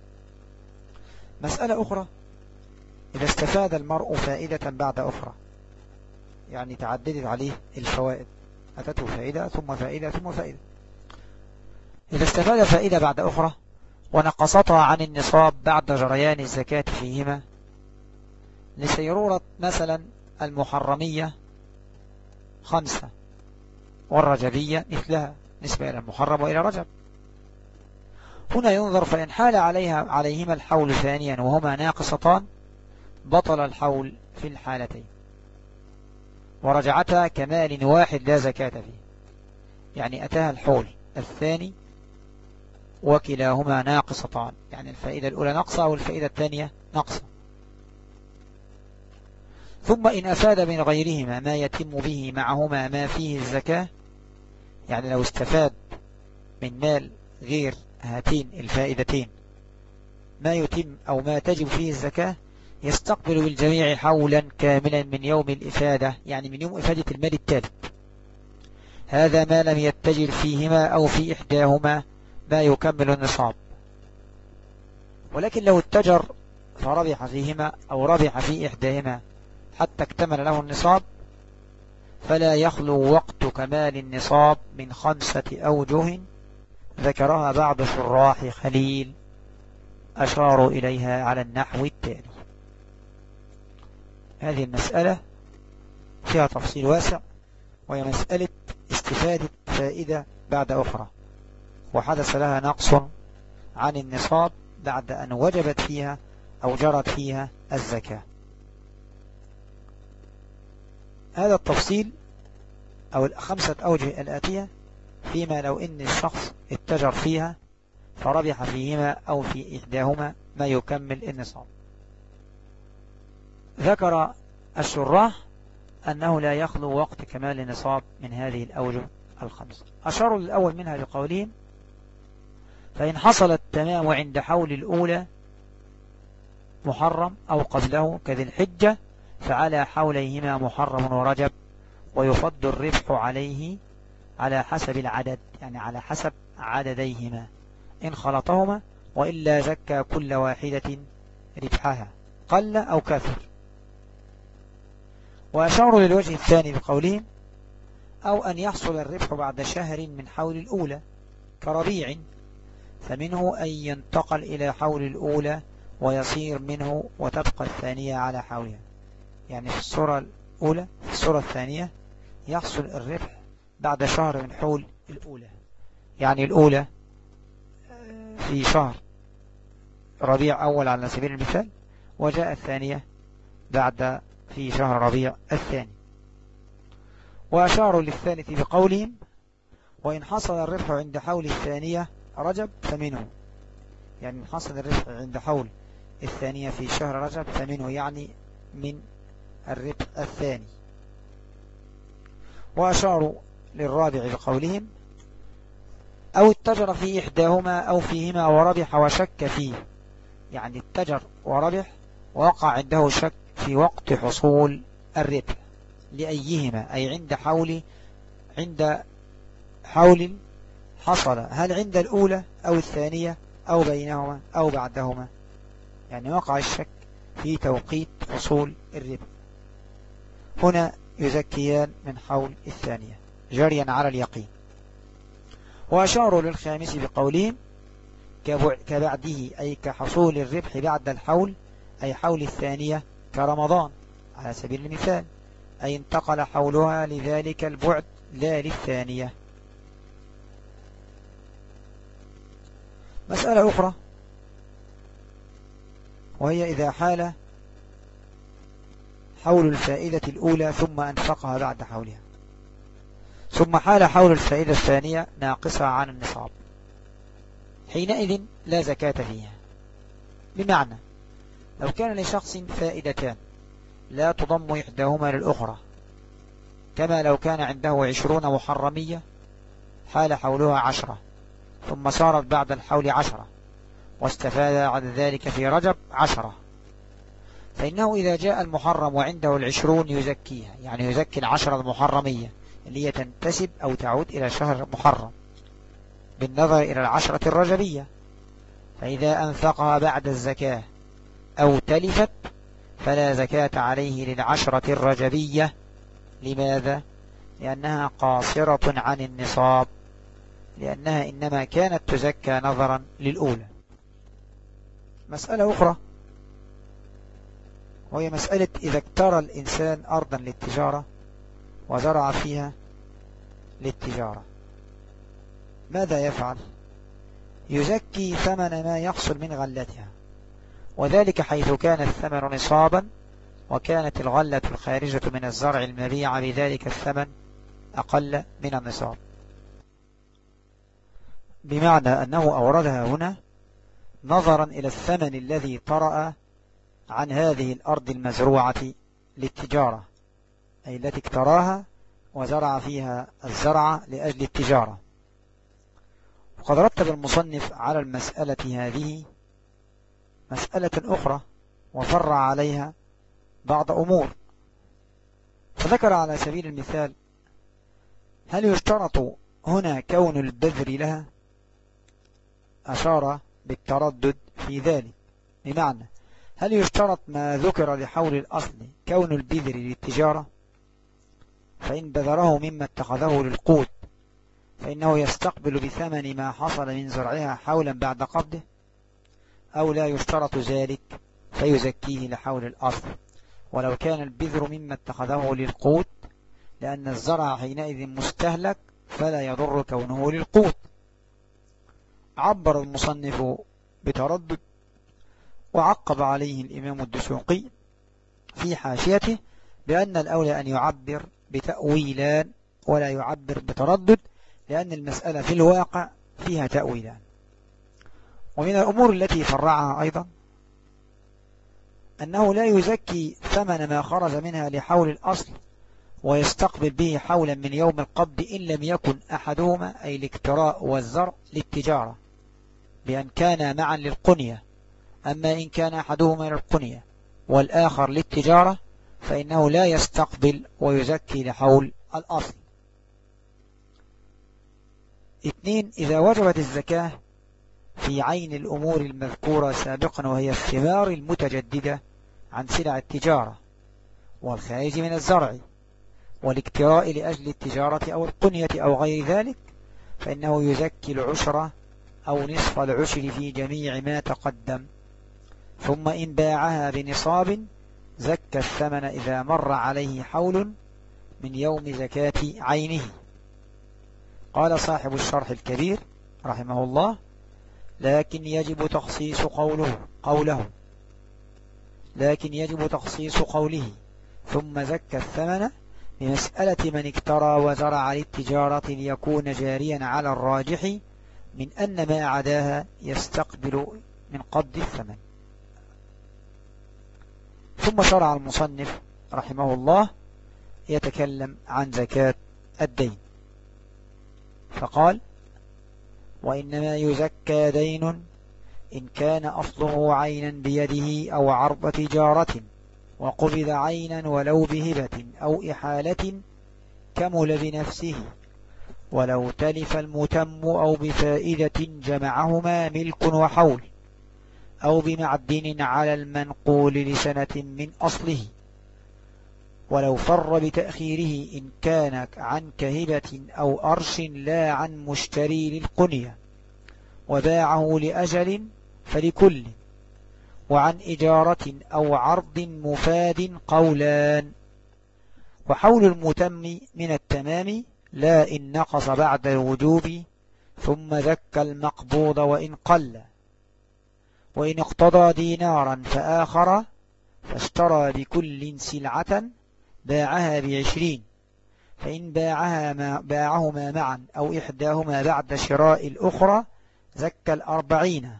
مسألة أخرى، إذا استفاد المرء فائدة بعد أخرى، يعني تعددت عليه الفوائد، أتته فائدة ثم فائدة ثم فائدة، إذا استفاد فائدة بعد أخرى ونقصتها عن النصاب بعد جريان الزكاة فيهما، لسيرورة مثلا المحرمية 5 والرجبية مثلها نسبة إلى المحرم وإلى رجب، هنا ينظر، فإن حال عليهما الحول ثانيا وهما ناقصتان بطل الحول في الحالتين ورجعتها كمال واحد لا زكاة فيه، يعني أتاها الحول الثاني وكلاهما ناقصتان، يعني الفائدة الأولى نقصة والفائدة الثانية نقصة. ثم إن أفاد من غيرهما ما يتم به معهما ما فيه الزكاة، يعني لو استفاد من مال غير هاتين الفائدتين ما يتم أو ما تجب فيه الزكاة، يستقبل بالجميع حولا كاملا من يوم الإفادة، يعني من يوم إفادة المال التالي، هذا ما لم يتجر فيهما أو في إحداهما ما يكمل النصاب. ولكن لو اتجر فربح فيهما أو ربح في إحداهما حتى اكتمل له النصاب، فلا يخلو وقت كمال النصاب من 5 أوجه ذكرها بعض شراح خليل أشاروا إليها على النحو التالي. هذه المسألة فيها تفصيل واسع، وهي مسألة استفادة فائدة بعد أخرى، وحدث لها نقص عن النصاب بعد أن وجبت فيها أو جرت فيها الزكاة. هذا التفصيل أو 5 أوجه الآتية فيما لو إن الشخص اتجر فيها فربح فيهما أو في إحداهما ما يكمل النصاب. ذكر الشراح أنه لا يخلو وقت كمال النصاب من هذه الأوجه 5. أشاروا للأول منها بقولهم: فإن حصل التمام عند حول الأولى محرم أو قبله كذي الحجة فعلى حوليهما محرم ورجب، ويفض الربح عليه على حسب العدد، يعني على حسب عدديهما إن خلطهما، وإلا زكى كل واحدة ربحها قل أو كثر. وأشاروا للوجه الثاني بقولهم: أو أن يحصل الربح بعد شهر من حول الأولى كربيع، فمنه أن ينتقل إلى حول الأولى ويصير منه وتبقى الثانية على حولها. يعني في الصورة الأولى، في الصورة الثانية يحصل الربح بعد شهر من حول الأولى، يعني الأولى في شهر ربيع أول على سبيل المثال، وجاء الثانية بعد في شهر ربيع الثاني. وأشاروا للثالث بقولهم: وإن حصل الربح عند حول الثانية رجب فمنه، يعني إن حصل الربح عند حول الثانية في شهر رجب فمنه، يعني من الربح الثاني. وأشاروا للرابع بقولهم: أو اتجر في إحداهما أو فيهما وربح وشك فيه، يعني اتجر وربح ووقع عنده شك في وقت حصول الربح لأيهما، أي عند حول حصل، هل عند الأولى أو الثانية أو بينهما أو بعدهما، يعني وقع الشك في توقيت حصول الربح. هنا يزكيان من حول الثانية جريا على اليقين. وأشاروا للخامس بقولهم: كبعده، أي كحصول الربح بعد الحول، أي حول الثانية كرمضان على سبيل المثال، أي انتقل حولها لذلك البعد لا للثانية. مسألة أخرى، وهي إذا حال حول الفائدة الأولى ثم أنفقها بعد حولها، ثم حال حول الفائدة الثانية ناقصة عن النصاب، حينئذ لا زكاة فيها. بمعنى لو كان لشخص فائدتان لا تضم إحداهما للأخرى، كما لو كان عنده 20 محرمية حال حولها 10 ثم صارت بعد الحول 10 واستفاد عن ذلك في رجب 10، فإنه إذا جاء المحرم وعنده 20 يزكيها، يعني يزكي 10 المحرمية اللي هي تنتسب أو تعود إلى شهر محرم بالنظر إلى 10 الرجبية. فإذا أنفقها بعد الزكاة أو تلفت فلا زكاة عليه لل10 الرجبية. لماذا؟ لأنها قاصرة عن النصاب، لأنها إنما كانت تزكى نظرا للأولى. مسألة أخرى، وهي مسألة إذا اكترى الإنسان أرضا للتجارة وزرع فيها للتجارة ماذا يفعل؟ يزكي ثمن ما يحصل من غلتها، وذلك حيث كان الثمن نصابا وكانت الغلة الخارجة من الزرع المبيع بذلك الثمن أقل من النصاب. بمعنى أنه أوردها هنا نظرا إلى الثمن الذي طرأ عن هذه الأرض المزروعة للتجارة، أي التي اكتراها وزرع فيها الزرع لأجل التجارة. وقد رتب المصنف على المسألة هذه مسألة أخرى وفرع عليها بعض أمور، فذكر على سبيل المثال: هل يشترط هنا كون البذر لها؟ أشار بالتردد في ذلك، بمعنى هل يشترط ما ذكر لحول الأصل كون البذر للتجارة؟ فإن بذره مما اتخذه للقوت فإنه يستقبل بثمن ما حصل من زرعها حولا بعد قبضه، أو لا يشترط ذلك فيزكيه لحول الأصل ولو كان البذر مما اتخذه للقوت، لأن الزرع حينئذ مستهلك فلا يضر كونه للقوت. عبر المصنف بتردد، وعقب عليه الإمام الدسوقي في حاشيته بأن الأولى أن يعبر بتأويلان ولا يعبر بتردد، لأن المسألة في الواقع فيها تأويلان. ومن الأمور التي فرعها أيضا أنه لا يزكي ثمن ما خرج منها لحول الأصل ويستقبل به حولا من يوم القبض إن لم يكن أحدهما أي الاكتراء والزرع للتجارة بأن كان معا للقنية. أما إن كان أحدهما للقنية والآخر للتجارة فإنه لا يستقبل ويزكي لحول الأصل. 2. إذا وجبت الزكاة في عين الأمور المذكورة سابقا وهي الثمار المتجددة عن سلع التجارة والخارج من الزرع والاكتراء لأجل التجارة أو القنية أو غير ذلك، فإنه يزكي العشرة أو نصف العشر في جميع ما تقدم. ثم إن باعها بنصاب زكى الثمن إذا مر عليه حول من يوم زكاة عينه. قال صاحب الشرح الكبير رحمه الله: لكن يجب تخصيص قوله ثم زكى الثمن بمسألة من اكترى وزرع للتجارة ليكون جاريا على الراجح من أن ما عداها يستقبل من قبض الثمن. ثم شرع المصنف رحمه الله يتكلم عن زكاة الدين، فقال: وإنما يزكى دين إن كان أصله عينا بيده أو عرض تجارة وقبض عينا ولو بهبة أو إحالة كمل بنفسه، ولو تلف المتم أو بفائدة جمعهما ملك وحول، أو بمعدن على المنقول لسنة من أصله، ولو فر بتأخيره إن كان عن كهبة أو أرش لا عن مشتري للقنية، وباعه لأجل فلكل، وعن إجارة أو عرض مفاد قولان. وحول المتم من التمام لا إن نقص بعد الوجوب ثم زكى المقبوض وإن قل، وإن اقتضى دينارا فآخر فاشترى بكل سلعة باعها ب20، فإن باعهما معا أو إحداهما بعد شراء الأخرى زكى 40،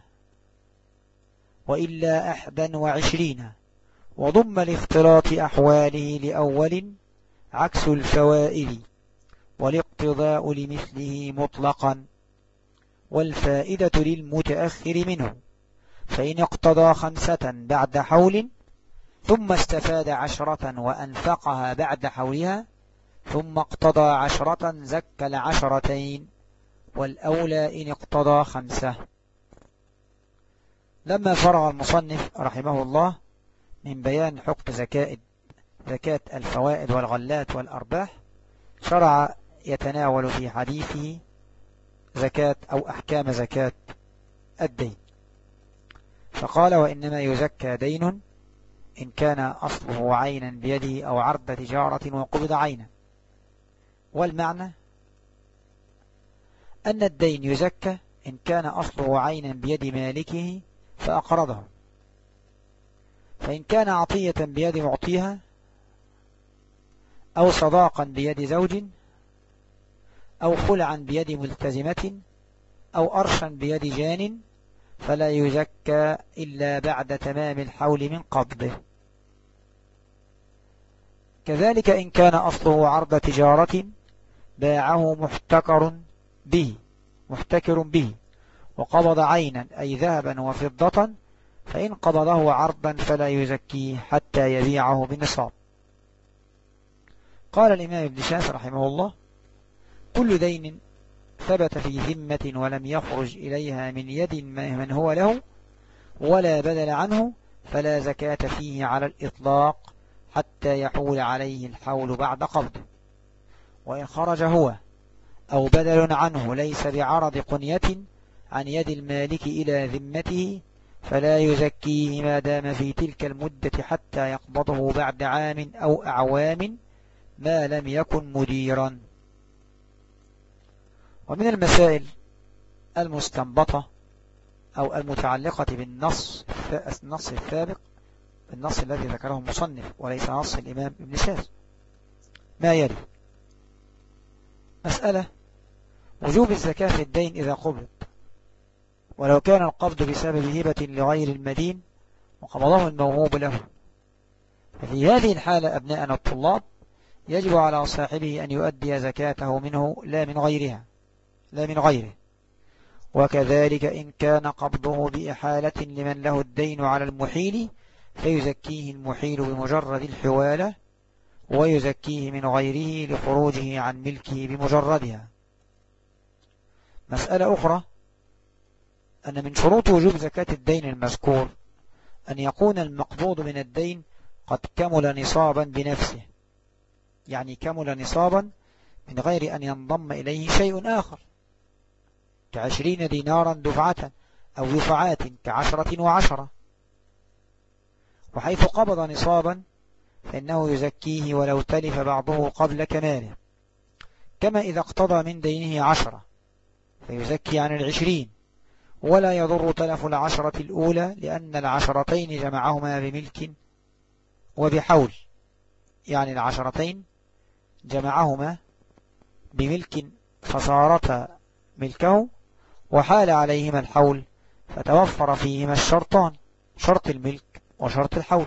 وإلا 21، وضم لاختلاط أحواله لأول عكس الفوائد، والاقتضاء لمثله مطلقا، والفائدة للمتأخر منه، فإن اقتضى 5 بعد حول ثم استفاد 10 وأنفقها بعد حولها ثم اقتضى 10 زكى 10، والأولى إن اقتضى 5. لما فرغ المصنف رحمه الله من بيان حكم زكاة الفوائد والغلات والأرباح، شرع يتناول في حديثه زكاة أو أحكام زكاة الدين، فقال: وإنما يزكى دين إن كان أصله عينا بيده أو عرض تجارة وقبض عينا. والمعنى أن الدين يزكى إن كان أصله عينا بيد مالكه فأقرضه، فإن كان عطية بيد معطيها أو صداقا بيد زوج أو خلعا بيد ملتزمة أو أرشا بيد جان فلا يزكى إلا بعد تمام الحول من قبضه. كذلك إن كان أصله عرض تجارة باعه محتكر به وقبض عينا أي ذهبا وفضة، فإن قبضه عرضا فلا يزكيه حتى يبيعه بنصاب. قال الإمام ابن شافعي رحمه الله: كل دين ثبت في ذمة ولم يخرج إليها من يد من هو له ولا بدل عنه فلا زكاة فيه على الإطلاق حتى يحول عليه الحول بعد قبضه. وإن خرج هو أو بدل عنه ليس بعرض قنية عن يد المالك إلى ذمته فلا يزكيه ما دام في تلك المدة حتى يقبضه بعد عام أو أعوام ما لم يكن مديرا. ومن المسائل المستنبطة أو المتعلقة بالنص السابق، النص الذي ذكره المصنف وليس نص الإمام ابن ساز، ما يلي: مسألة وجوب الزكاة في الدين إذا قبض، ولو كان القبض بسبب هبة لغير المدين وقبضه الموهوب له، ففي هذه الحالة أبناءنا الطلاب يجب على صاحبه أن يؤدي زكاته منه لا من غيره. وكذلك إن كان قبضه بإحالة لمن له الدين على المحيل فيزكيه المحيل بمجرد الحوالة، ويزكيه من غيره لخروجه عن ملكه بمجردها. مسألة أخرى أن من شروط وجوب زكاة الدين المذكور أن يكون المقبوض من الدين قد كمل نصابا بنفسه، يعني كمل نصابا من غير أن ينضم إليه شيء آخر، ك20 دينارا دفعة أو دفعات ك10 و10. وحيث قبض نصابا فإنه يزكيه ولو تلف بعضه قبل كماله، كما إذا اقتضى من دينه 10 فيزكي عن 20، ولا يضر تلف 10 الأولى لأن 10 جمعهما بملك وبحول، يعني 10 جمعهما بملك فصارتا ملكه وحال عليهما الحول فتوفر فيهما الشرطان، شرط الملك وشرط الحول.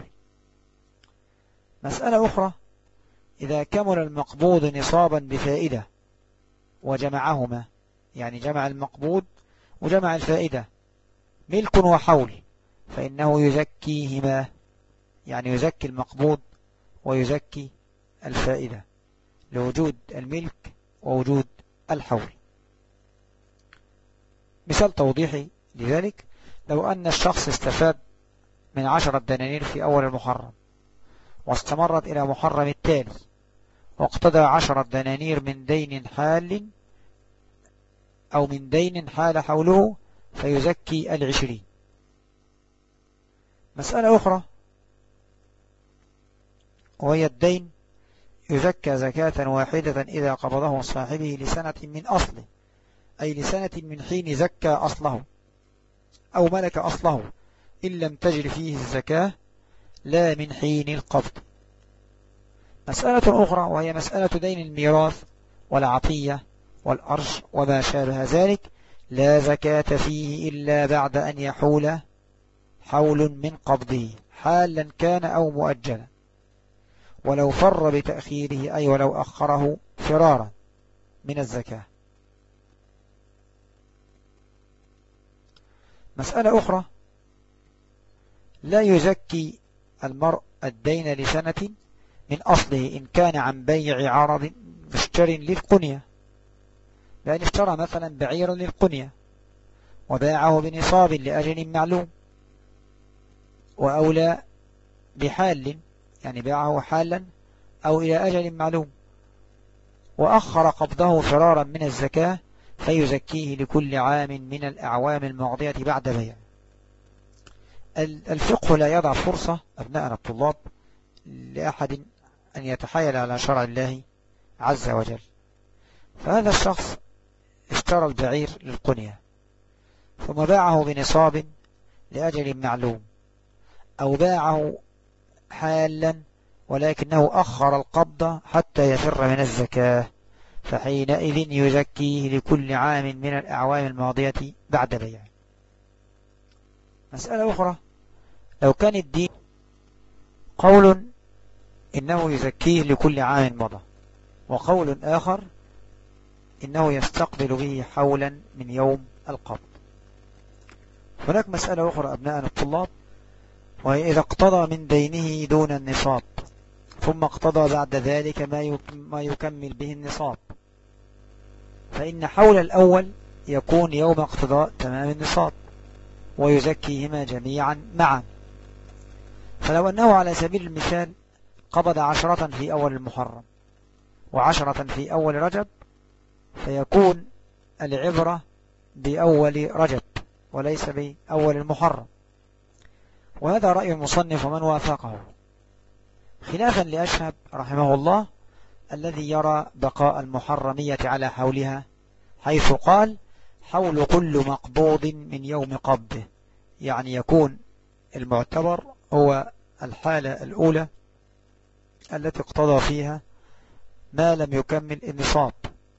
مسألة أخرى: إذا كمل المقبوض نصابا بفائدة وجمعهما، يعني جمع المقبوض وجمع الفائدة ملك وحول، فإنه يزكيهما، يعني يزكي المقبوض ويزكي الفائدة لوجود الملك ووجود الحول. مثال توضيحي لذلك: لو أن الشخص استفاد من 10 دنانير في أول المحرم واستمرت إلى محرم التالي واقتضى 10 دنانير من دين حال أو من دين حال حوله فيزكي 20. مسألة أخرى وهي الدين يزكى زكاة واحدة إذا قبضه صاحبه لسنة من أصله، أي لسنة من حين زكى أصله أو ملك أصله إن لم تجر فيه الزكاة، لا من حين القبض. مسألة أخرى وهي مسألة دين الميراث والعطية والأرش وما شابه ذلك، لا زكاة فيه إلا بعد أن يحول حول من قبضه حالا كان أو مؤجلا، ولو فر بتأخيره، أي ولو أخره فرارا من الزكاة. مسألة أخرى: لا يزكي المرء الدين لسنة من أصله إن كان عن بيع عرض مشتر للقنية، لأن اشترى مثلا بعيرا للقنية وباعه بنصاب لأجل معلوم، وأولى بحال، يعني باعه حالا أو إلى أجل معلوم، وأخر قبضه فرارا من الزكاة فيزكيه لكل عام من الأعوام الماضية بعد بيع. الفقه لا يضع فرصة أبناءنا الطلاب لأحد أن يتحايل على شرع الله عز وجل. فهذا الشخص اشترى البعير للقنية ثم باعه بنصاب لأجل معلوم، أو باعه حالا ولكنه أخر القبض حتى يفر من الزكاة، فحينئذ يزكيه لكل عام من الأعوام الماضية بعد بيع. مسألة أخرى: لو كان الدين قول إنه يزكيه لكل عام مضى، وقول آخر إنه يستقبل به حولا من يوم القبض. هناك مسألة أخرى أبناءنا الطلاب، وهي إذا اقتضى من دينه دون النصاب ثم اقتضى بعد ذلك ما يكمل به النصاب، فإن حول الأول يكون يوم اقتضاء تمام النصاب ويزكيهما جميعا معا، فلو أنه على سبيل المثال قبض 10 في أول المحرم و10 في أول رجب، فيكون العبرة بأول رجب وليس بأول المحرم. وهذا رأي المصنف ومن وافقه، خلافا لأشهب رحمه الله الذي يرى بقاء المحرمية على حولها، حيث قال: حول كل مقبوض من يوم قبضه، يعني يكون المعتبر هو الحالة الأولى التي اقتضى فيها ما لم يكمل النصاب.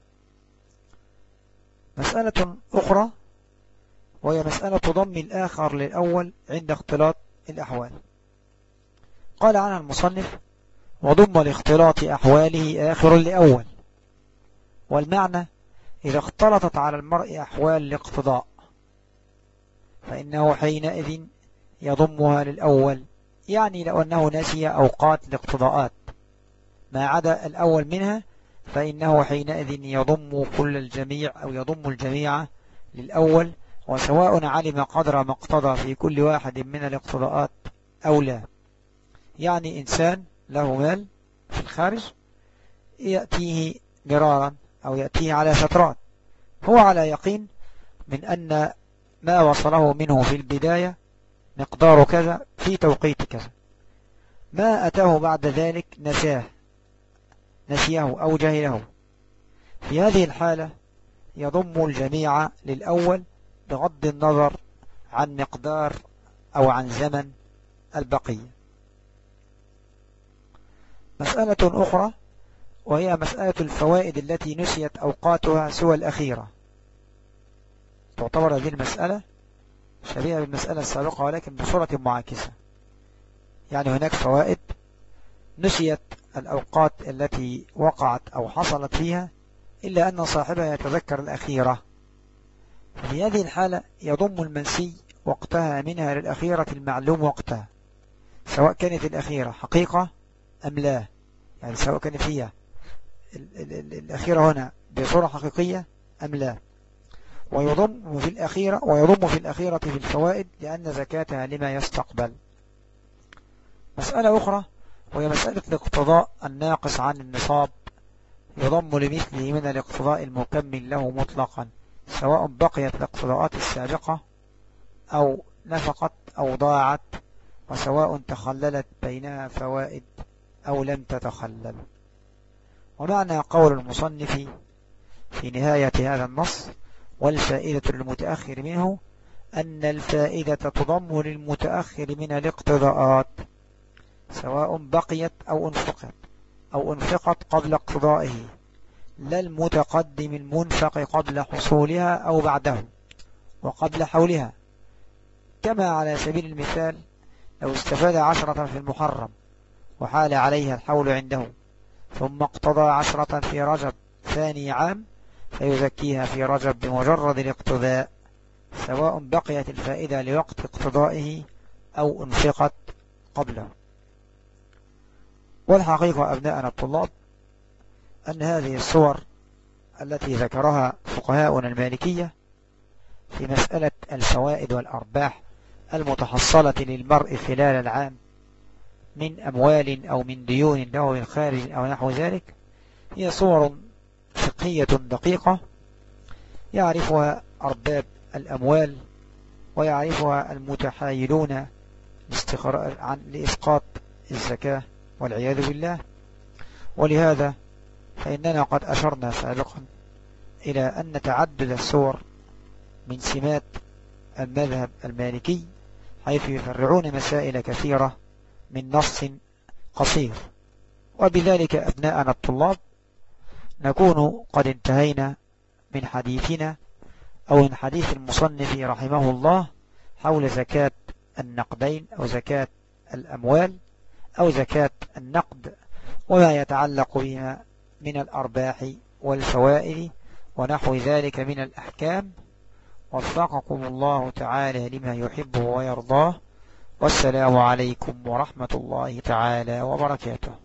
مسألة أخرى وهي مسألة ضم الآخر للأول عند اختلاط الأحوال. قال عنها المصنف: وضم لاختلاط أحواله آخر لأول. والمعنى إذا اختلطت على المرء أحوال الاقتضاء فإنه حينئذ يضمها للأول، يعني لو أنه نسي أوقات الاقتضاءات ما عدا الأول منها فإنه حينئذ يضم كل الجميع أو يضم الجميع للأول، وسواء علم قدر ما اقتضى في كل واحد من الاقتضاءات أو لا. يعني إنسان له مال في الخارج يأتيه مرارا أو يأتيه على فترات، هو على يقين من أن ما وصله منه في البداية مقدار كذا في توقيت كذا، ما أتاه بعد ذلك نسيه أو جهله. في هذه الحالة يضم الجميع للأول بغض النظر عن مقدار أو عن زمن البقية. مسألة أخرى وهي مسألة الفوائد التي نسيت أوقاتها سوى الأخيرة. تعتبر هذه المسألة شبيهة بالمسألة السابقة ولكن بصورة معاكسة، يعني هناك فوائد نسيت الأوقات التي وقعت أو حصلت فيها إلا أن صاحبها يتذكر الأخيرة، في هذه الحالة يضم المنسي وقتها منها للأخيرة المعلوم وقتها، سواء كانت الأخيرة حقيقة أم لا، يعني سواء كانت هي الأخيرة هنا بصورة حقيقية أم لا. ويضم في الأخيرة في الفوائد لأن زكاتها لما يستقبل. مسألة أخرى وهي مسألة الاقتضاء الناقص عن النصاب، يضم لمثله من الاقتضاء المكمل له مطلقا، سواء بقيت الاقتضاءات السابقة أو نفقت أو ضاعت، وسواء تخللت بينها فوائد أو لم تتخلل. ومعنى قول المصنف في نهاية هذا النص: والفائدة للمتأخر منه، أن الفائدة تضم للمتأخر من الاقتضاءات سواء بقيت أو انفقت قبل اقتضائه، لا المتقدم المنفق قبل حصولها أو بعده وقبل حولها. كما على سبيل المثال لو استفاد 10 في المحرم وحال عليها الحول عنده ثم اقتضى 10 في رجب ثاني عام فيزكيها في رجب بمجرد الاقتضاء، سواء بقيت الفائدة لوقت اقتضائه أو انفقت قبله. والحقيقة أبناءنا الطلاب أن هذه الصور التي ذكرها فقهاؤنا المالكية في مسألة الفوائد والأرباح المتحصلة للمرء خلال العام من أموال أو من ديون له من خارج أو نحو ذلك، هي صور فقهية دقيقة يعرفها أرباب الأموال ويعرفها المتحايلون لإسقاط الزكاة والعياذ بالله. ولهذا فإننا قد أشرنا سابقا إلى أن تعدد الصور من سمات المذهب المالكي، حيث يفرعون مسائل كثيرة من نص قصير. وبذلك أبناءنا الطلاب نكون قد انتهينا من حديثنا أو من حديث المصنف رحمه الله حول زكاة النقدين أو زكاة الأموال أو زكاة النقد وما يتعلق بها من الأرباح والفوائد ونحو ذلك من الأحكام. وفقكم الله تعالى لما يحبه ويرضاه، والسلام عليكم ورحمة الله تعالى وبركاته.